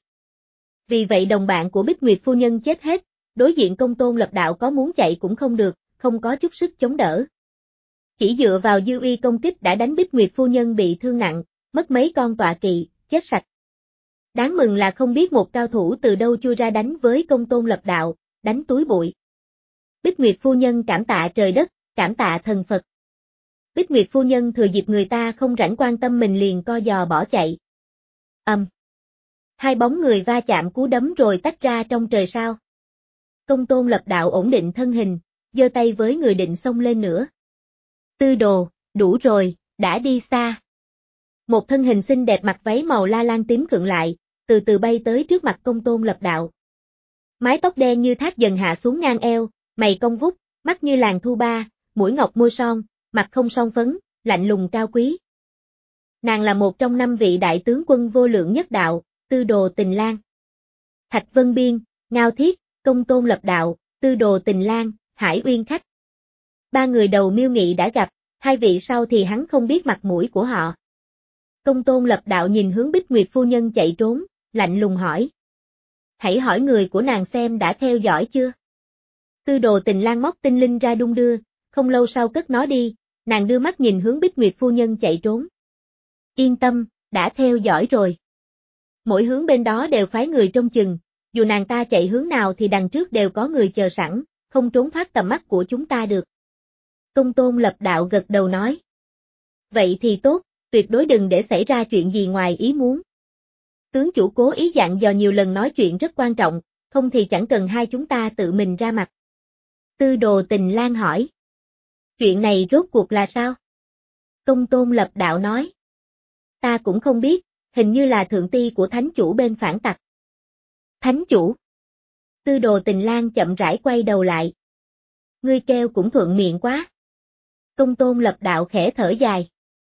Vì vậy đồng bạn của Bích Nguyệt phu nhân chết hết, đối diện Công Tôn Lập Đạo có muốn chạy cũng không được, không có chút sức chống đỡ. Chỉ dựa vào dư uy công kích đã đánh Bích Nguyệt phu nhân bị thương nặng, mất mấy con tọa kỵ, chết sạch. Đáng mừng là không biết một cao thủ từ đâu chui ra đánh với Công Tôn Lập Đạo, đánh túi bụi. Bích Nguyệt phu nhân cảm tạ trời đất, cảm tạ thần Phật. Bích Nguyệt phu nhân thừa dịp người ta không rảnh quan tâm mình liền co giò bỏ chạy. Ầm. Um. Hai bóng người va chạm cú đấm rồi tách ra trong trời sao. Công Tôn Lập Đạo ổn định thân hình, giơ tay với người định xông lên nữa. Tư Đồ, đủ rồi, đã đi xa. Một thân hình xinh đẹp mặc váy màu la lan tím khựng lại, từ từ bay tới trước mặt Công Tôn Lập Đạo. Mái tóc đen như thác dần hạ xuống ngang eo, mày cong vút, mắt như làn thu ba, mũi ngọc môi son, mặt không son phấn, lạnh lùng cao quý. Nàng là một trong năm vị đại tướng quân Vô Lượng Nhất Đạo, Tư Đồ Tình Lang. Thạch Vân Biên, Ngao Thiết, Công Tôn Lập Đạo, Tư Đồ Tình Lang, Hải Uyên Khách. Ba người đầu Miêu Nghị đã gặp, hai vị sau thì hắn không biết mặt mũi của họ. Công Tôn Lập Đạo nhìn hướng Bích Nguyệt phu nhân chạy trốn, lạnh lùng hỏi. Hãy hỏi người của nàng xem đã theo dõi chưa? Tư Đồ Tình Lang móc tinh linh ra đung đưa, không lâu sau cất nó đi, nàng đưa mắt nhìn hướng Bích Nguyệt phu nhân chạy trốn. Yên tâm, đã theo dõi rồi. Mỗi hướng bên đó đều phái người trông chừng, dù nàng ta chạy hướng nào thì đằng trước đều có người chờ sẵn, không trốn thoát tầm mắt của chúng ta được. Công Tôn Lập Đạo gật đầu nói. Vậy thì tốt, tuyệt đối đừng để xảy ra chuyện gì ngoài ý muốn. Tướng chủ cố ý dặn dò nhiều lần nói chuyện rất quan trọng, không thì chẳng cần hai chúng ta tự mình ra mặt. Tư Đồ Tình Lang hỏi. Chuyện này rốt cuộc là sao? Công Tôn Lập Đạo nói. Ta cũng không biết, hình như là thượng ti của thánh chủ bên phản tặc. Thánh chủ? Tư Đồ Tình Lang chậm rãi quay đầu lại. Ngươi kêu cũng thuận miệng quá. Công Tôn Lập Đạo khẽ thở dài.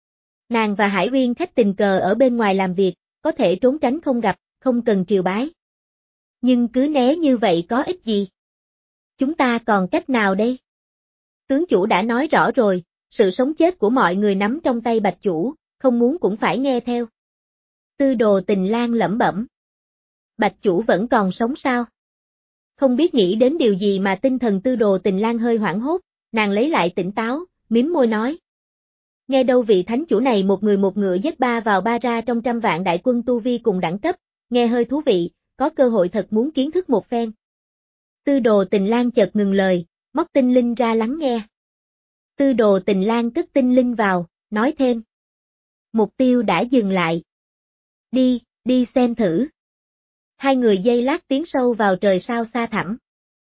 Nàng và Hải Uyên Khách tình cờ ở bên ngoài làm việc, có thể trốn tránh không gặp, không cần triều bái. Nhưng cứ né như vậy có ích gì? Chúng ta còn cách nào đây? Tướng chủ đã nói rõ rồi, sự sống chết của mọi người nắm trong tay Bạch chủ, không muốn cũng phải nghe theo. Tư Đồ Tình Lang lẩm bẩm. Bạch chủ vẫn còn sống sao? Không biết nghĩ đến điều gì mà tinh thần Tư Đồ Tình Lang hơi hoảng hốt, nàng lấy lại tỉnh táo, mím môi nói. Nghe đâu vị thánh chủ này một người một ngựa dắt ba vào ba ra trong trăm vạn đại quân tu vi cùng đẳng cấp, nghe hơi thú vị, có cơ hội thật muốn kiến thức một phen. Tư Đồ Tình Lang chợt ngừng lời, móc tinh linh ra lắng nghe. Tư Đồ Tình Lang cất tinh linh vào, nói thêm. Mục tiêu đã dừng lại. Đi, đi xem thử. Hai người giây lát tiến sâu vào trời sao xa thẳm.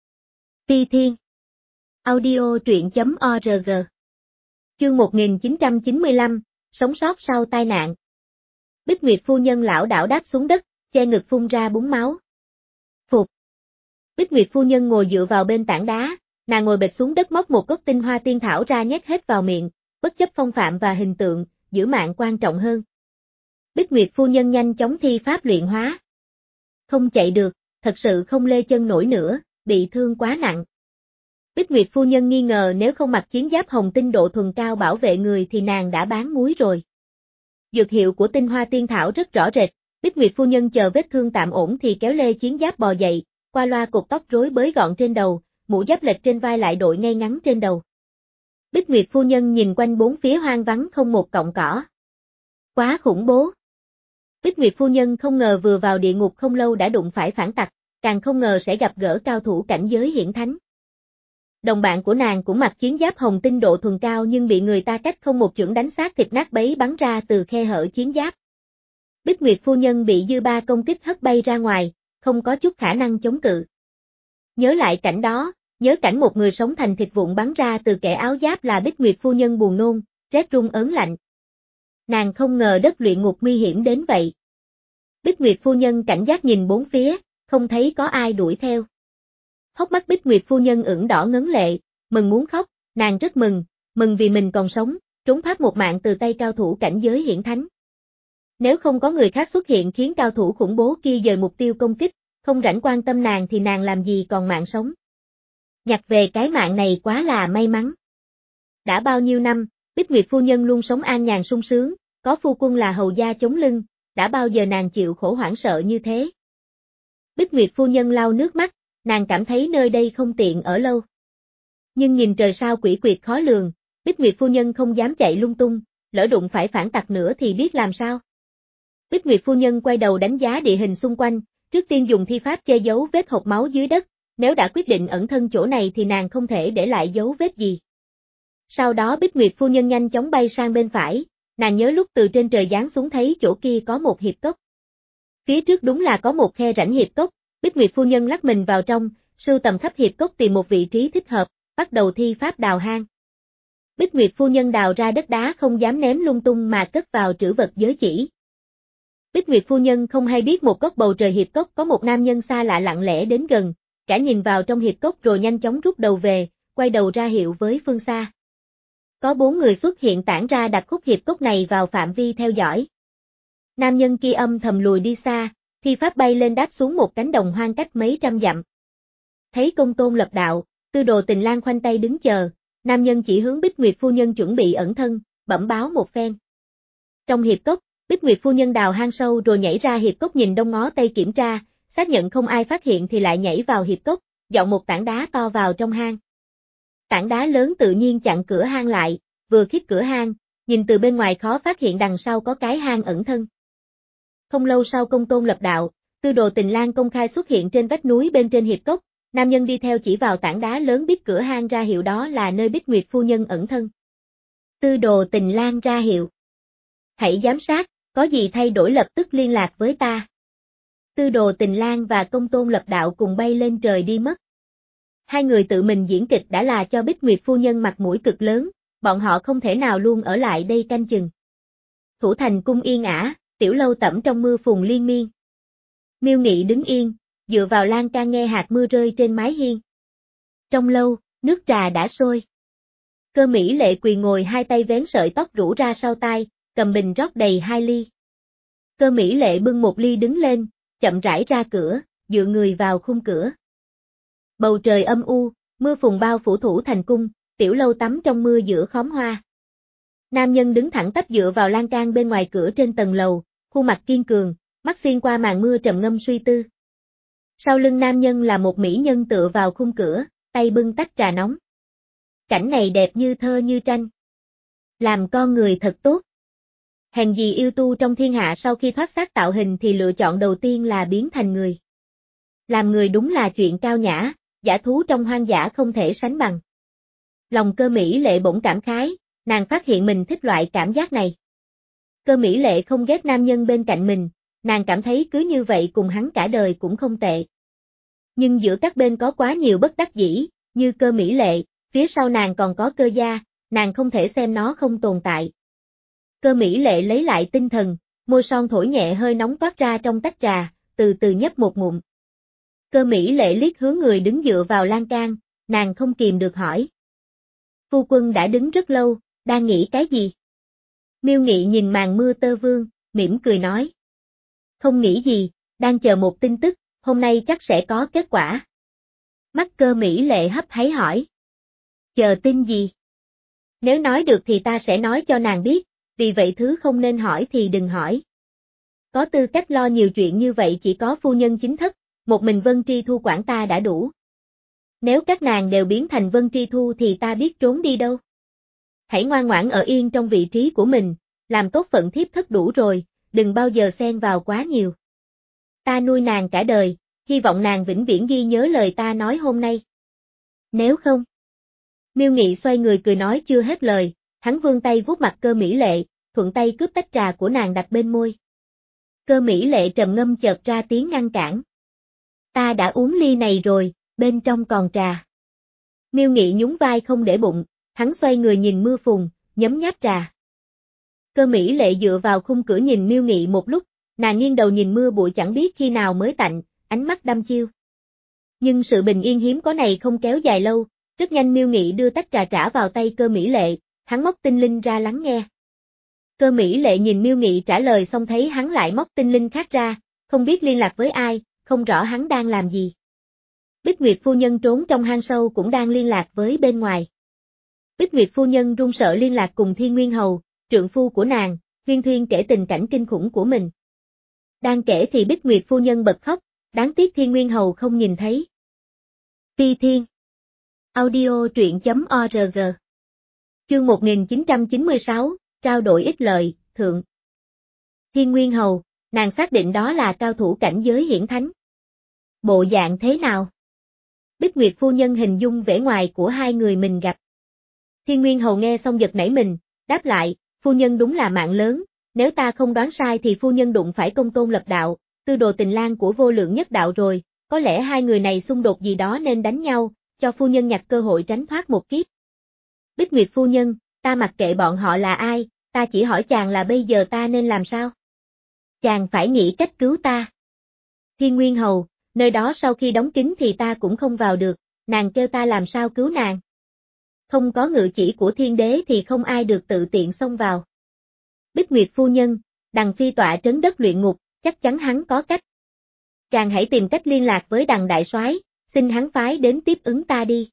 Phi Thiên. Audio truyện chấm org. Chương một nghìn chín trăm chín mươi lăm, sống sót sau tai nạn. Bích Nguyệt phu nhân lão đảo đáp xuống đất, che ngực phun ra búng máu. Phục. Bích Nguyệt phu nhân ngồi dựa vào bên tảng đá, nàng ngồi bệt xuống đất móc một gốc tinh hoa tiên thảo ra nhét hết vào miệng, bất chấp phong phạm và hình tượng, giữ mạng quan trọng hơn. Bích Nguyệt phu nhân nhanh chóng thi pháp luyện hóa. Không chạy được, thật sự không lê chân nổi nữa, bị thương quá nặng. Bích Nguyệt phu nhân nghi ngờ nếu không mặc chiến giáp hồng tinh độ thuần cao bảo vệ người thì nàng đã bán muối rồi. Dược hiệu của tinh hoa tiên thảo rất rõ rệt, Bích Nguyệt phu nhân chờ vết thương tạm ổn thì kéo lê chiến giáp bò dậy, qua loa cột tóc rối bới gọn trên đầu, mũ giáp lệch trên vai lại đội ngay ngắn trên đầu. Bích Nguyệt phu nhân nhìn quanh bốn phía hoang vắng không một cọng cỏ. Quá khủng bố. Bích Nguyệt phu nhân không ngờ vừa vào địa ngục không lâu đã đụng phải phản tặc, càng không ngờ sẽ gặp gỡ cao thủ cảnh giới hiển thánh. Đồng bạn của nàng cũng mặc chiến giáp hồng tinh độ thuần cao nhưng bị người ta cách không một chưởng đánh xác thịt nát bấy bắn ra từ khe hở chiến giáp. Bích Nguyệt phu nhân bị dư ba công kích hất bay ra ngoài, không có chút khả năng chống cự. Nhớ lại cảnh đó, nhớ cảnh một người sống thành thịt vụn bắn ra từ kẻ áo giáp là Bích Nguyệt phu nhân buồn nôn, rét run ớn lạnh. Nàng không ngờ đất luyện ngục nguy hiểm đến vậy. Bích Nguyệt phu nhân cảnh giác nhìn bốn phía, không thấy có ai đuổi theo. Hốc mắt Bích Nguyệt phu nhân ửng đỏ ngấn lệ, mừng muốn khóc, nàng rất mừng, mừng vì mình còn sống, trốn thoát một mạng từ tay cao thủ cảnh giới hiển thánh. Nếu không có người khác xuất hiện khiến cao thủ khủng bố kia dời mục tiêu công kích, không rảnh quan tâm nàng thì nàng làm gì còn mạng sống. Nhặt về cái mạng này quá là may mắn. Đã bao nhiêu năm, Bích Nguyệt phu nhân luôn sống an nhàn sung sướng, có phu quân là hầu gia chống lưng, đã bao giờ nàng chịu khổ hoảng sợ như thế. Bích Nguyệt phu nhân lau nước mắt, nàng cảm thấy nơi đây không tiện ở lâu. Nhưng nhìn trời sao quỷ quyệt khó lường, Bích Nguyệt phu nhân không dám chạy lung tung, lỡ đụng phải phản tặc nữa thì biết làm sao. Bích Nguyệt phu nhân quay đầu đánh giá địa hình xung quanh, trước tiên dùng thi pháp che giấu vết hột máu dưới đất, nếu đã quyết định ẩn thân chỗ này thì nàng không thể để lại dấu vết gì. Sau đó Bích Nguyệt phu nhân nhanh chóng bay sang bên phải, nàng nhớ lúc từ trên trời giáng xuống thấy chỗ kia có một hiệp cốc. Phía trước đúng là có một khe rãnh hiệp cốc, Bích Nguyệt phu nhân lắc mình vào trong, sưu tầm khắp hiệp cốc tìm một vị trí thích hợp, bắt đầu thi pháp đào hang. Bích Nguyệt phu nhân đào ra đất đá không dám ném lung tung mà cất vào trữ vật giới chỉ. Bích Nguyệt phu nhân không hay biết một góc bầu trời hiệp cốc có một nam nhân xa lạ lặng lẽ đến gần, cả nhìn vào trong hiệp cốc rồi nhanh chóng rút đầu về, quay đầu ra hiệu với phương xa. Có bốn người xuất hiện tản ra đặt khúc hiệp cốc này vào phạm vi theo dõi. Nam nhân kia âm thầm lùi đi xa, thi pháp bay lên đáp xuống một cánh đồng hoang cách mấy trăm dặm. Thấy Công Tôn Lập Đạo, Tư Đồ Tình Lang khoanh tay đứng chờ, nam nhân chỉ hướng Bích Nguyệt phu nhân chuẩn bị ẩn thân, bẩm báo một phen. Trong hiệp cốc, Bích Nguyệt phu nhân đào hang sâu rồi nhảy ra hiệp cốc nhìn đông ngó tây kiểm tra, xác nhận không ai phát hiện thì lại nhảy vào hiệp cốc, dọn một tảng đá to vào trong hang. Tảng đá lớn tự nhiên chặn cửa hang lại, vừa khít cửa hang, nhìn từ bên ngoài khó phát hiện đằng sau có cái hang ẩn thân. Không lâu sau Công Tôn Lập Đạo, Tư Đồ Tình Lang công khai xuất hiện trên vách núi bên trên hiệp cốc, nam nhân đi theo chỉ vào tảng đá lớn biết cửa hang ra hiệu đó là nơi Bích Nguyệt phu nhân ẩn thân. Tư Đồ Tình Lang ra hiệu. Hãy giám sát, có gì thay đổi lập tức liên lạc với ta. Tư Đồ Tình Lang và Công Tôn Lập Đạo cùng bay lên trời đi mất. Hai người tự mình diễn kịch đã là cho Bích Nguyệt phu nhân mặt mũi cực lớn, bọn họ không thể nào luôn ở lại đây canh chừng. Thủ thành cung yên ả, tiểu lâu tẩm trong mưa phùn liên miên. Miêu Nghị đứng yên, dựa vào lan can nghe hạt mưa rơi trên mái hiên. Trong lâu, nước trà đã sôi. Cơ Mỹ Lệ quỳ ngồi hai tay vén sợi tóc rủ ra sau tai, cầm bình rót đầy hai ly. Cơ Mỹ Lệ bưng một ly đứng lên, chậm rãi ra cửa, dựa người vào khung cửa. Bầu trời âm u, mưa phùn bao phủ thủ thành cung, tiểu lâu tắm trong mưa giữa khóm hoa. Nam nhân đứng thẳng tắp dựa vào lan can bên ngoài cửa trên tầng lầu, khuôn mặt kiên cường, mắt xuyên qua màn mưa trầm ngâm suy tư. Sau lưng nam nhân là một mỹ nhân tựa vào khung cửa, tay bưng tách trà nóng. Cảnh này đẹp như thơ như tranh. Làm con người thật tốt. Hèn gì yêu tu trong thiên hạ sau khi thoát xác tạo hình thì lựa chọn đầu tiên là biến thành người. Làm người đúng là chuyện cao nhã, dã thú trong hoang dã không thể sánh bằng. Lòng Cơ Mỹ Lệ bỗng cảm khái, nàng phát hiện mình thích loại cảm giác này. Cơ Mỹ Lệ không ghét nam nhân bên cạnh mình, nàng cảm thấy cứ như vậy cùng hắn cả đời cũng không tệ. Nhưng giữa các bên có quá nhiều bất đắc dĩ, như Cơ Mỹ Lệ, phía sau nàng còn có Cơ gia, nàng không thể xem nó không tồn tại. Cơ Mỹ Lệ lấy lại tinh thần, môi son thổi nhẹ hơi nóng toát ra trong tách trà, từ từ nhấp một ngụm. Cơ Mỹ Lệ liếc hướng người đứng dựa vào lan can, nàng không kìm được hỏi. Phu quân đã đứng rất lâu, đang nghĩ cái gì? Miêu Nghị nhìn màn mưa tơ vương, mỉm cười nói. Không nghĩ gì, đang chờ một tin tức, hôm nay chắc sẽ có kết quả. Mắt Cơ Mỹ Lệ hấp háy hỏi. Chờ tin gì? Nếu nói được thì ta sẽ nói cho nàng biết, vì vậy thứ không nên hỏi thì đừng hỏi. Có tư cách lo nhiều chuyện như vậy chỉ có phu nhân chính thất, một mình Vân Tri Thu quản ta đã đủ. Nếu các nàng đều biến thành Vân Tri Thu thì ta biết trốn đi đâu. Hãy ngoan ngoãn ở yên trong vị trí của mình, làm tốt phận thiếp thất đủ rồi, đừng bao giờ xen vào quá nhiều. Ta nuôi nàng cả đời, hy vọng nàng vĩnh viễn ghi nhớ lời ta nói hôm nay. Nếu không. Miêu Nghị xoay người cười nói chưa hết lời, hắn vươn tay vuốt mặt Cơ Mỹ Lệ, thuận tay cướp tách trà của nàng đặt bên môi. Cơ Mỹ Lệ trầm ngâm chợt ra tiếng ngăn cản. Ta đã uống ly này rồi, bên trong còn trà. Miêu Nghị nhún vai không để bụng, hắn xoay người nhìn mưa phùn, nhấm nháp trà. Cơ Mỹ Lệ dựa vào khung cửa nhìn Miêu Nghị một lúc, Nàng nghiêng đầu nhìn mưa bụi chẳng biết khi nào mới tạnh, ánh mắt đăm chiêu. Nhưng sự bình yên hiếm có này không kéo dài lâu, rất nhanh Miêu Nghị đưa tách trà trả vào tay Cơ Mỹ Lệ, hắn móc tinh linh ra lắng nghe. Cơ Mỹ Lệ nhìn Miêu Nghị trả lời xong thấy hắn lại móc tinh linh khác ra, không biết liên lạc với ai, không rõ hắn đang làm gì. Bích Nguyệt phu nhân trốn trong hang sâu cũng đang liên lạc với bên ngoài. Bích Nguyệt phu nhân run sợ liên lạc cùng Thiên Nguyên Hầu, trượng phu của nàng, huyên thuyên kể tình cảnh kinh khủng của mình. Đang kể thì Bích Nguyệt phu nhân bật khóc, đáng tiếc Thiên Nguyên Hầu không nhìn thấy. Phi Thiên Audio truyện chấm org Chương một nghìn chín trăm chín mươi sáu, trao đổi ích lợi, thượng. Thiên Nguyên Hầu, nàng xác định đó là cao thủ cảnh giới hiển thánh. Bộ dạng thế nào? Bích Nguyệt phu nhân hình dung vẻ ngoài của hai người mình gặp. Thiên Nguyên Hầu nghe xong giật nảy mình, đáp lại, phu nhân đúng là mạng lớn, nếu ta không đoán sai thì phu nhân đụng phải Công Tôn Lập Đạo, tư đồ tình lang của Vô Lượng Nhất Đạo rồi, có lẽ hai người này xung đột gì đó nên đánh nhau, cho phu nhân nhặt cơ hội tránh thoát một kiếp. Bích Nguyệt phu nhân, ta mặc kệ bọn họ là ai, ta chỉ hỏi chàng là bây giờ ta nên làm sao? Chàng phải nghĩ cách cứu ta. Thiên Nguyên Hầu, nơi đó sau khi đóng kín thì ta cũng không vào được, nàng kêu ta làm sao cứu nàng. Không có ngự chỉ của thiên đế thì không ai được tự tiện xông vào. Bích Nguyệt phu nhân, Đằng Phi tọa trấn đất luyện ngục, chắc chắn hắn có cách. Chàng hãy tìm cách liên lạc với Đằng đại soái, xin hắn phái đến tiếp ứng ta đi.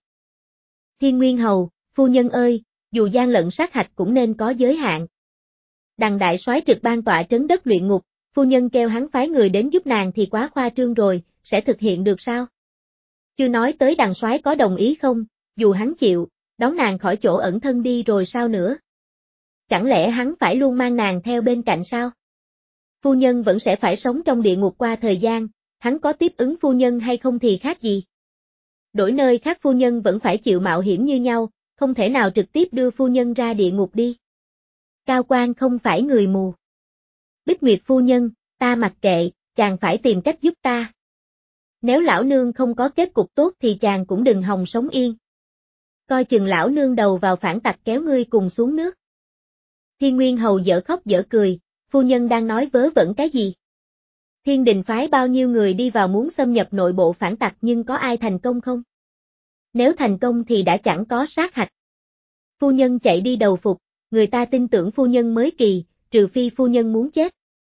Thiên Nguyên Hầu, phu nhân ơi, dù gian lận sát hạch cũng nên có giới hạn. Đằng đại soái trực ban tọa trấn đất luyện ngục, phu nhân kêu hắn phái người đến giúp nàng thì quá khoa trương rồi, sẽ thực hiện được sao? Chưa nói tới Đằng soái có đồng ý không, dù hắn chịu, đón nàng khỏi chỗ ẩn thân đi rồi sao nữa? Chẳng lẽ hắn phải luôn mang nàng theo bên cạnh sao? Phu nhân vẫn sẽ phải sống trong địa ngục qua thời gian, hắn có tiếp ứng phu nhân hay không thì khác gì? Đổi nơi khác phu nhân vẫn phải chịu mạo hiểm như nhau, không thể nào trực tiếp đưa phu nhân ra địa ngục đi. Cao Quan không phải người mù. Bích Nguyệt phu nhân, ta mặc kệ, chàng phải tìm cách giúp ta. Nếu lão nương không có kết cục tốt thì chàng cũng đừng hòng sống yên. Coi chừng lão nương đầu vào phản tặc kéo ngươi cùng xuống nước. Thiên Nguyên Hầu dở khóc dở cười, phu nhân đang nói vớ vẩn cái gì? Thiên đình phái bao nhiêu người đi vào muốn xâm nhập nội bộ phản tặc nhưng có ai thành công không? Nếu thành công thì đã chẳng có sát hạch. Phu nhân chạy đi đầu phục, người ta tin tưởng phu nhân mới kỳ, trừ phi phu nhân muốn chết.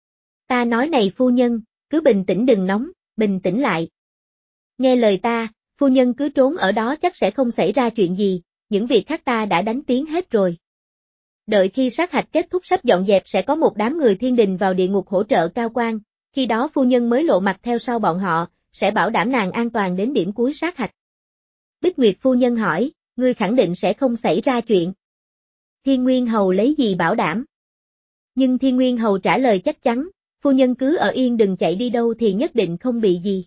Ta nói này phu nhân, cứ bình tĩnh đừng nóng, bình tĩnh lại. Nghe lời ta, phu nhân cứ trốn ở đó chắc sẽ không xảy ra chuyện gì, những việc khác ta đã đánh tiếng hết rồi. Đợi khi sát hạch kết thúc sắp dọn dẹp sẽ có một đám người thiên đình vào địa ngục hỗ trợ Cao Quan, khi đó phu nhân mới lộ mặt theo sau bọn họ, sẽ bảo đảm nàng an toàn đến điểm cuối sát hạch. Bích Nguyệt phu nhân hỏi, ngươi khẳng định sẽ không xảy ra chuyện. Thiên Nguyên Hầu lấy gì bảo đảm? Nhưng Thiên Nguyên Hầu trả lời chắc chắn, phu nhân cứ ở yên đừng chạy đi đâu thì nhất định không bị gì.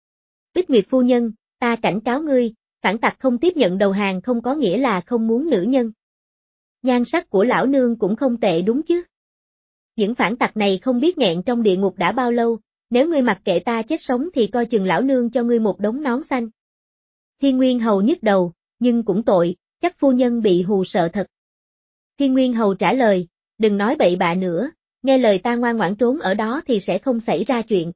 Bích Nguyệt phu nhân, ta cảnh cáo ngươi, phản tặc không tiếp nhận đầu hàng không có nghĩa là không muốn nữ nhân. Nhan sắc của lão nương cũng không tệ đúng chứ. Những phản tặc này không biết nghẹn trong địa ngục đã bao lâu, nếu ngươi mặc kệ ta chết sống thì coi chừng lão nương cho ngươi một đống nón xanh. Thiên Nguyên Hầu nhức đầu, nhưng cũng tội, chắc phu nhân bị hù sợ thật. Thiên Nguyên Hầu trả lời, đừng nói bậy bạ nữa, nghe lời ta ngoan ngoãn trốn ở đó thì sẽ không xảy ra chuyện.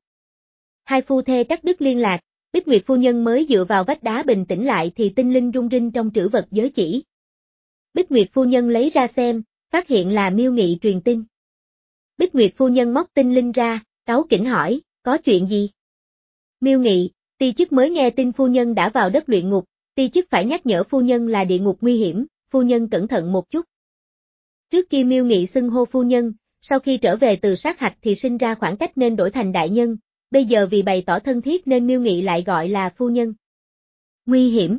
Hai phu thê cắt đứt liên lạc, Bích Nguyệt phu nhân mới dựa vào vách đá bình tĩnh lại thì tinh linh rung rinh trong trữ vật giới chỉ. Bích Nguyệt phu nhân lấy ra xem, phát hiện là Miêu Nghị truyền tin. Bích Nguyệt phu nhân móc tinh linh ra, cáu kỉnh hỏi, có chuyện gì? Miêu Nghị, ti chức mới nghe tin phu nhân đã vào đất luyện ngục, ti chức phải nhắc nhở phu nhân là địa ngục nguy hiểm, phu nhân cẩn thận một chút. Trước kia Miêu Nghị xưng hô phu nhân, sau khi trở về từ sát hạch thì sinh ra khoảng cách nên đổi thành đại nhân, bây giờ vì bày tỏ thân thiết nên Miêu Nghị lại gọi là phu nhân. Nguy hiểm?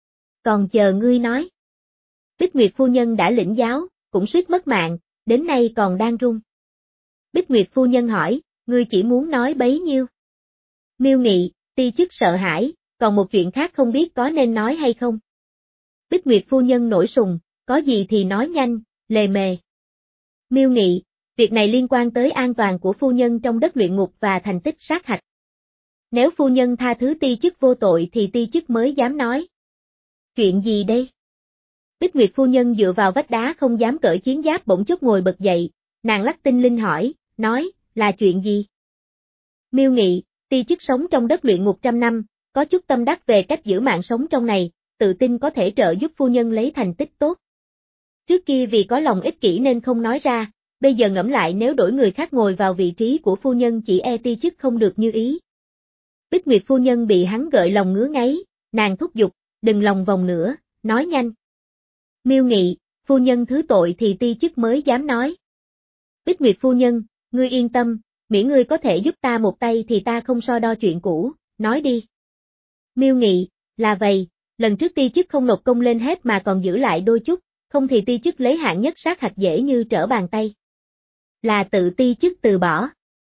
Còn chờ ngươi nói. Bích Nguyệt phu nhân đã lĩnh giáo, cũng suýt mất mạng, đến nay còn đang run. Bích Nguyệt phu nhân hỏi, ngươi chỉ muốn nói bấy nhiêu? Miêu Nghị, ti chức sợ hãi, còn một chuyện khác không biết có nên nói hay không? Bích Nguyệt phu nhân nổi sùng, có gì thì nói nhanh, lề mề. Miêu Nghị, việc này liên quan tới an toàn của phu nhân trong đất luyện ngục và thành tích sát hạch. Nếu phu nhân tha thứ ti chức vô tội thì ti chức mới dám nói. Chuyện gì đây? Bích Nguyệt phu nhân dựa vào vách đá không dám cởi chiến giáp bỗng chốc ngồi bật dậy, nàng lắc tinh linh hỏi, nói, Là chuyện gì? Miêu Nghị, ti chức sống trong đất luyện ngục trăm năm, có chút tâm đắc về cách giữ mạng sống trong này, tự tin có thể trợ giúp phu nhân lấy thành tích tốt. Trước kia vì có lòng ích kỷ nên không nói ra, bây giờ ngẫm lại nếu đổi người khác ngồi vào vị trí của phu nhân chỉ e ti chức không được như ý. Bích Nguyệt phu nhân bị hắn gợi lòng ngứa ngáy, nàng thúc giục, đừng lòng vòng nữa, nói nhanh. Miêu Nghị, phu nhân thứ tội thì ti chức mới dám nói. Bích Nguyệt phu nhân, ngươi yên tâm, miễn ngươi có thể giúp ta một tay thì ta không so đo chuyện cũ, nói đi. Miêu Nghị, là vậy, lần trước ti chức không nộp công lên hết mà còn giữ lại đôi chút, không thì ti chức lấy hạng nhất sát hạch dễ như trở bàn tay. Là tự ti chức từ bỏ.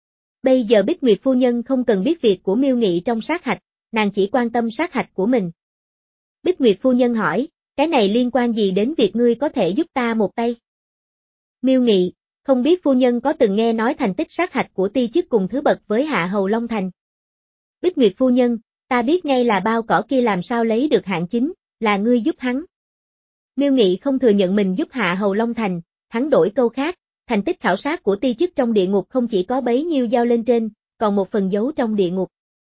Bây giờ Bích Nguyệt phu nhân không cần biết việc của Miêu Nghị trong sát hạch, nàng chỉ quan tâm sát hạch của mình. Bích Nguyệt phu nhân hỏi, cái này liên quan gì đến việc ngươi có thể giúp ta một tay? Miêu Nghị, không biết phu nhân có từng nghe nói thành tích sát hạch của ti chức cùng thứ bậc với Hạ Hầu Long Thành. Bích Nguyệt phu nhân, ta biết ngay là bao cỏ kia làm sao lấy được hạng chính, là ngươi giúp hắn. Miêu Nghị không thừa nhận mình giúp Hạ Hầu Long Thành, hắn đổi câu khác, thành tích khảo sát của ti chức trong địa ngục không chỉ có bấy nhiêu giao lên trên, còn một phần giấu trong địa ngục.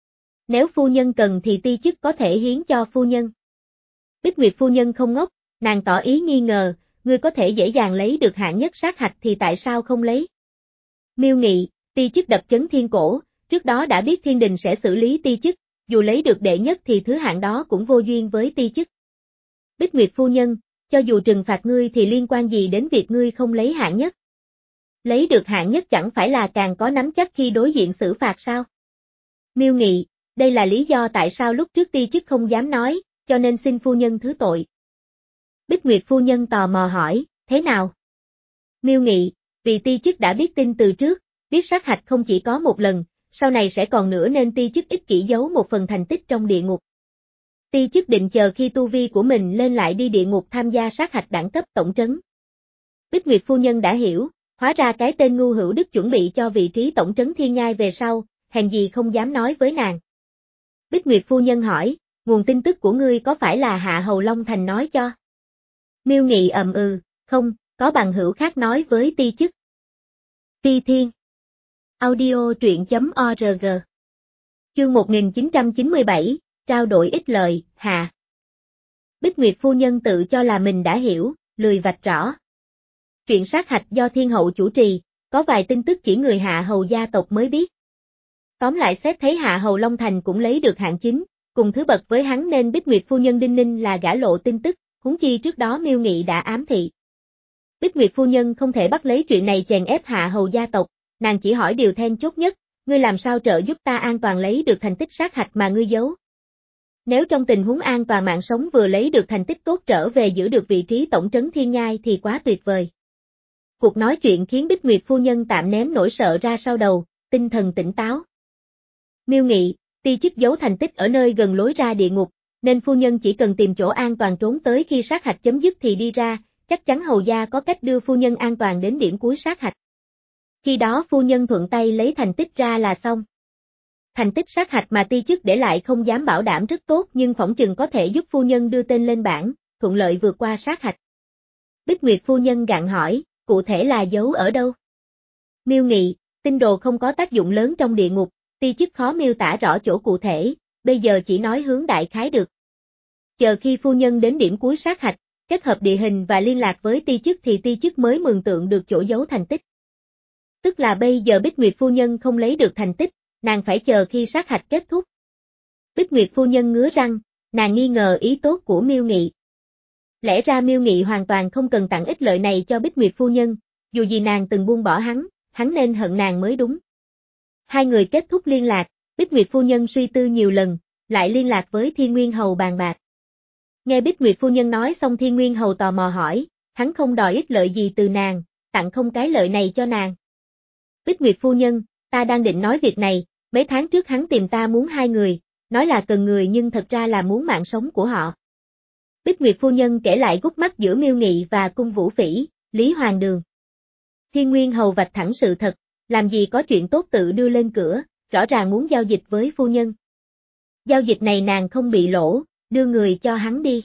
Nếu phu nhân cần thì ti chức có thể hiến cho phu nhân. Bích Nguyệt phu nhân không ngốc, nàng tỏ ý nghi ngờ, ngươi có thể dễ dàng lấy được hạng nhất sát hạch thì tại sao không lấy? Miêu Nghị, ti chức đập chấn thiên cổ, trước đó đã biết thiên đình sẽ xử lý ti chức, dù lấy được đệ nhất thì thứ hạng đó cũng vô duyên với ti chức. Bích Nguyệt phu nhân, cho dù trừng phạt ngươi thì liên quan gì đến việc ngươi không lấy hạng nhất? Lấy được hạng nhất chẳng phải là càng có nắm chắc khi đối diện xử phạt sao? Miêu Nghị, đây là lý do tại sao lúc trước ti chức không dám nói, cho nên xin phu nhân thứ tội. Bích Nguyệt phu nhân tò mò hỏi, thế nào? Miêu Nghị, vì ti chức đã biết tin từ trước, biết sát hạch không chỉ có một lần, sau này sẽ còn nữa nên ti chức ích kỷ giấu một phần thành tích trong địa ngục. Ti chức định chờ khi tu vi của mình lên lại đi địa ngục tham gia sát hạch đẳng cấp tổng trấn. Bích Nguyệt phu nhân đã hiểu, hóa ra cái tên ngu hữu đức chuẩn bị cho vị trí tổng trấn thiên nhai về sau, hèn gì không dám nói với nàng. Bích Nguyệt phu nhân hỏi, nguồn tin tức của ngươi có phải là Hạ Hầu Long Thành nói cho? Miêu Nghị ậm ừ, không, có bằng hữu khác nói với ti chức. Ti Thiên Audio truyện.org Chương một nghìn chín trăm chín mươi bảy, trao đổi ích lợi, hạ. Bích Nguyệt phu nhân tự cho là mình đã hiểu, lười vạch rõ. Chuyện sát hạch do thiên hậu chủ trì, có vài tin tức chỉ người Hạ Hầu gia tộc mới biết. Tóm lại xét thấy Hạ Hầu Long Thành cũng lấy được hạng chính, cùng thứ bậc với hắn nên Bích Nguyệt phu nhân đinh ninh là gã lộ tin tức, huống chi trước đó Miêu Nghị đã ám thị. Bích Nguyệt phu nhân không thể bắt lấy chuyện này chèn ép Hạ Hầu gia tộc, nàng chỉ hỏi điều then chốt nhất, ngươi làm sao trợ giúp ta an toàn lấy được thành tích sát hạch mà ngươi giấu? Nếu trong tình huống an toàn mạng sống vừa lấy được thành tích tốt trở về giữ được vị trí tổng trấn thiên nhai thì quá tuyệt vời. Cuộc nói chuyện khiến Bích Nguyệt phu nhân tạm ném nỗi sợ ra sau đầu, tinh thần tỉnh táo. Miêu Nghị, ti chức giấu thành tích ở nơi gần lối ra địa ngục, nên phu nhân chỉ cần tìm chỗ an toàn trốn tới khi sát hạch chấm dứt thì đi ra, chắc chắn hầu gia có cách đưa phu nhân an toàn đến điểm cuối sát hạch. Khi đó phu nhân thuận tay lấy thành tích ra là xong. Thành tích sát hạch mà ti chức để lại không dám bảo đảm rất tốt nhưng phỏng chừng có thể giúp phu nhân đưa tên lên bảng, thuận lợi vượt qua sát hạch. Bích Nguyệt phu nhân gặng hỏi, cụ thể là giấu ở đâu? Miêu Nghị, tinh đồ không có tác dụng lớn trong địa ngục, ti chức khó miêu tả rõ chỗ cụ thể, bây giờ chỉ nói hướng đại khái được. Chờ khi phu nhân đến điểm cuối sát hạch, kết hợp địa hình và liên lạc với ti chức thì ti chức mới mường tượng được chỗ giấu thành tích. Tức là bây giờ Bích Nguyệt phu nhân không lấy được thành tích, nàng phải chờ khi sát hạch kết thúc. Bích Nguyệt phu nhân ngứa răng, nàng nghi ngờ ý tốt của Miêu Nghị. Lẽ ra Miêu Nghị hoàn toàn không cần tặng ích lợi này cho Bích Nguyệt phu nhân, dù gì nàng từng buông bỏ hắn, hắn nên hận nàng mới đúng. Hai người kết thúc liên lạc, Bích Nguyệt phu nhân suy tư nhiều lần, lại liên lạc với Thiên Nguyên Hầu bàn bạc. Nghe Bích Nguyệt phu nhân nói xong Thiên Nguyên Hầu tò mò hỏi, hắn không đòi ích lợi gì từ nàng, tặng không cái lợi này cho nàng. Bích Nguyệt phu nhân, ta đang định nói việc này, mấy tháng trước hắn tìm ta muốn hai người, nói là cần người nhưng thật ra là muốn mạng sống của họ. Bích Nguyệt phu nhân kể lại gút mắt giữa Miêu Nghị và Cung Vũ Phỉ, Lý Hoàng Đường. Thiên Nguyên Hầu vạch thẳng sự thật, làm gì có chuyện tốt tự đưa lên cửa, rõ ràng muốn giao dịch với phu nhân. Giao dịch này nàng không bị lỗ, đưa người cho hắn đi.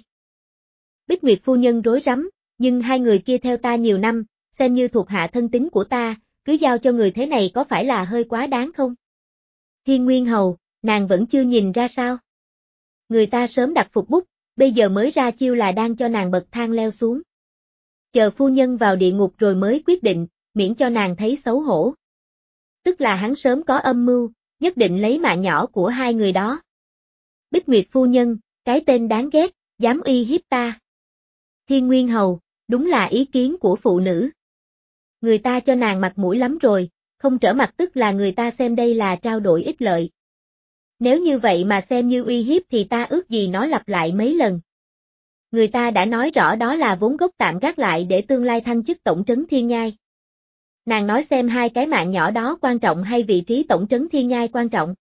Bích Nguyệt phu nhân rối rắm, nhưng hai người kia theo ta nhiều năm, xem như thuộc hạ thân tín của ta, cứ giao cho người thế này có phải là hơi quá đáng không? Thiên Nguyên Hầu, nàng vẫn chưa nhìn ra sao? Người ta sớm đặt phục bút, bây giờ mới ra chiêu là đang cho nàng bậc thang leo xuống. Chờ phu nhân vào địa ngục rồi mới quyết định, miễn cho nàng thấy xấu hổ. Tức là hắn sớm có âm mưu, nhất định lấy mạng nhỏ của hai người đó. Bích Nguyệt phu nhân, cái tên đáng ghét, dám uy hiếp ta. Thiên Nguyên Hầu, đúng là ý kiến của phụ nữ. Người ta cho nàng mặt mũi lắm rồi, không trở mặt tức là người ta xem đây là trao đổi ích lợi. Nếu như vậy mà xem như uy hiếp thì ta ước gì nó lặp lại mấy lần. Người ta đã nói rõ đó là vốn gốc tạm gác lại để tương lai thăng chức tổng trấn thiên nhai. Nàng nói xem hai cái mạng nhỏ đó quan trọng hay vị trí tổng trấn thiên nhai quan trọng.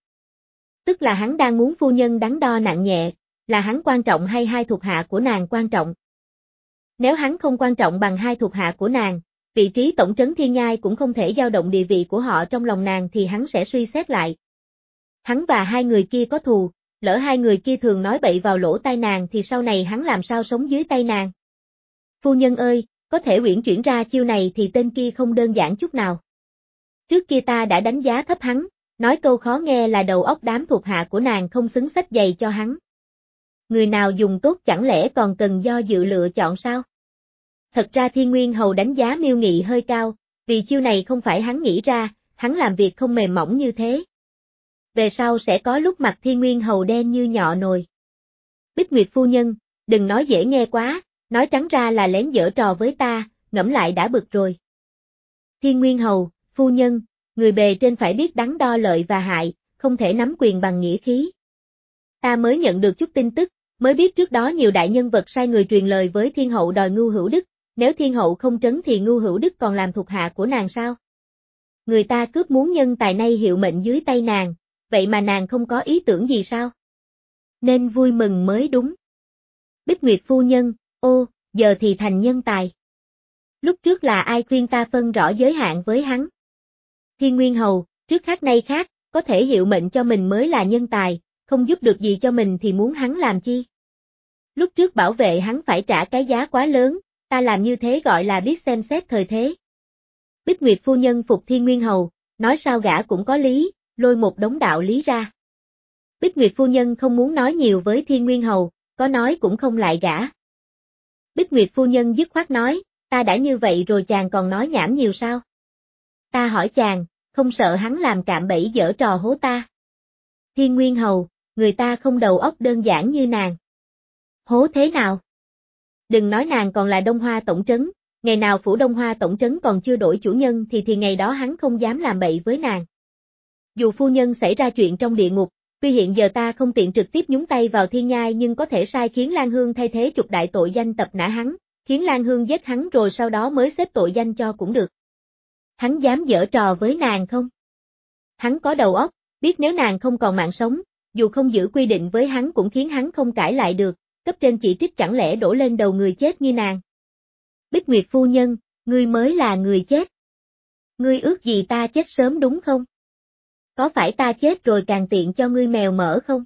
Tức là hắn đang muốn phu nhân đắn đo nặng nhẹ, là hắn quan trọng hay hai thuộc hạ của nàng quan trọng. Nếu hắn không quan trọng bằng hai thuộc hạ của nàng, vị trí tổng trấn thiên nhai cũng không thể dao động địa vị của họ trong lòng nàng thì hắn sẽ suy xét lại. Hắn và hai người kia có thù, lỡ hai người kia thường nói bậy vào lỗ tai nàng thì sau này hắn làm sao sống dưới tay nàng. Phu nhân ơi, có thể uyển chuyển ra chiêu này thì tên kia không đơn giản chút nào. Trước kia ta đã đánh giá thấp hắn, nói câu khó nghe là đầu óc đám thuộc hạ của nàng không xứng xách giày cho hắn. Người nào dùng tốt chẳng lẽ còn cần do dự lựa chọn sao? Thật ra Thiên Nguyên Hầu đánh giá Miêu Nghị hơi cao, vì chiêu này không phải hắn nghĩ ra, hắn làm việc không mềm mỏng như thế. Về sau sẽ có lúc mặt Thiên Nguyên Hầu đen như nhọ nồi. Bích Nguyệt phu nhân, đừng nói dễ nghe quá, nói trắng ra là lén giở trò với ta, ngẫm lại đã bực rồi. Thiên Nguyên Hầu, phu nhân, người bề trên phải biết đắn đo lợi và hại, không thể nắm quyền bằng nghĩa khí. Ta mới nhận được chút tin tức, mới biết trước đó nhiều đại nhân vật sai người truyền lời với Thiên Hậu đòi Ngưu Hữu Đức, nếu Thiên Hậu không trấn thì Ngưu Hữu Đức còn làm thuộc hạ của nàng sao? Người ta cướp muốn nhân tài nay hiệu mệnh dưới tay nàng, vậy mà nàng không có ý tưởng gì sao? Nên vui mừng mới đúng. Bích Nguyệt phu nhân, ô, giờ thì thành nhân tài. Lúc trước là ai khuyên ta phân rõ giới hạn với hắn? Thiên Nguyên Hầu, trước khác nay khác, có thể hiệu mệnh cho mình mới là nhân tài, không giúp được gì cho mình thì muốn hắn làm chi? Lúc trước bảo vệ hắn phải trả cái giá quá lớn, ta làm như thế gọi là biết xem xét thời thế. Bích Nguyệt phu nhân phục Thiên Nguyên Hầu, nói sao gã cũng có lý, lôi một đống đạo lý ra. Bích Nguyệt phu nhân không muốn nói nhiều với Thiên Nguyên Hầu, có nói cũng không lại gã. Bích Nguyệt phu nhân dứt khoát nói, ta đã như vậy rồi chàng còn nói nhảm nhiều sao? Ta hỏi chàng, không sợ hắn làm cạm bẫy giở trò hố ta? Thiên Nguyên Hầu, người ta không đầu óc đơn giản như nàng. Hố thế nào? Đừng nói nàng còn là Đông Hoa tổng trấn, ngày nào phủ Đông Hoa tổng trấn còn chưa đổi chủ nhân thì thì ngày đó hắn không dám làm bậy với nàng. Dù phu nhân xảy ra chuyện trong địa ngục, tuy hiện giờ ta không tiện trực tiếp nhúng tay vào thiên nhai nhưng có thể sai khiến Lan Hương thay thế chục đại tội danh tập nã hắn, khiến Lan Hương giết hắn rồi sau đó mới xếp tội danh cho cũng được. Hắn dám giở trò với nàng không? Hắn có đầu óc, biết nếu nàng không còn mạng sống, dù không giữ quy định với hắn cũng khiến hắn không cãi lại được, cấp trên chỉ trích chẳng lẽ đổ lên đầu người chết như nàng. Bích Nguyệt phu nhân, ngươi mới là người chết. Ngươi ước gì ta chết sớm đúng không? Có phải ta chết rồi càng tiện cho ngươi mèo mỡ không?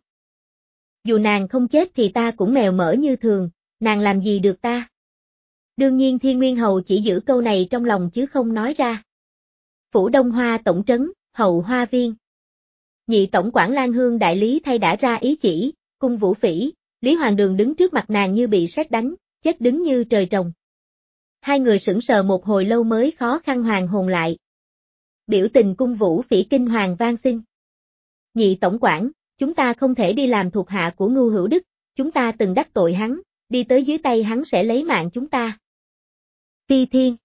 Dù nàng không chết thì ta cũng mèo mỡ như thường, nàng làm gì được ta? Đương nhiên Thiên Nguyên Hầu chỉ giữ câu này trong lòng chứ không nói ra. Phủ Đông Hoa tổng trấn, Hậu Hoa Viên. Nhị tổng quản Lan Hương đại lý thay đã ra ý chỉ, cung Vũ Phỉ, Lý Hoàng Đường đứng trước mặt nàng như bị sét đánh, chết đứng như trời trồng. Hai người sững sờ một hồi lâu mới khó khăn hoàn hồn lại. Biểu tình cung Vũ Phỉ kinh hoàng van xin. Nhị tổng quản, chúng ta không thể đi làm thuộc hạ của Ngưu Hữu Đức, chúng ta từng đắc tội hắn, đi tới dưới tay hắn sẽ lấy mạng chúng ta. Phi Thiên.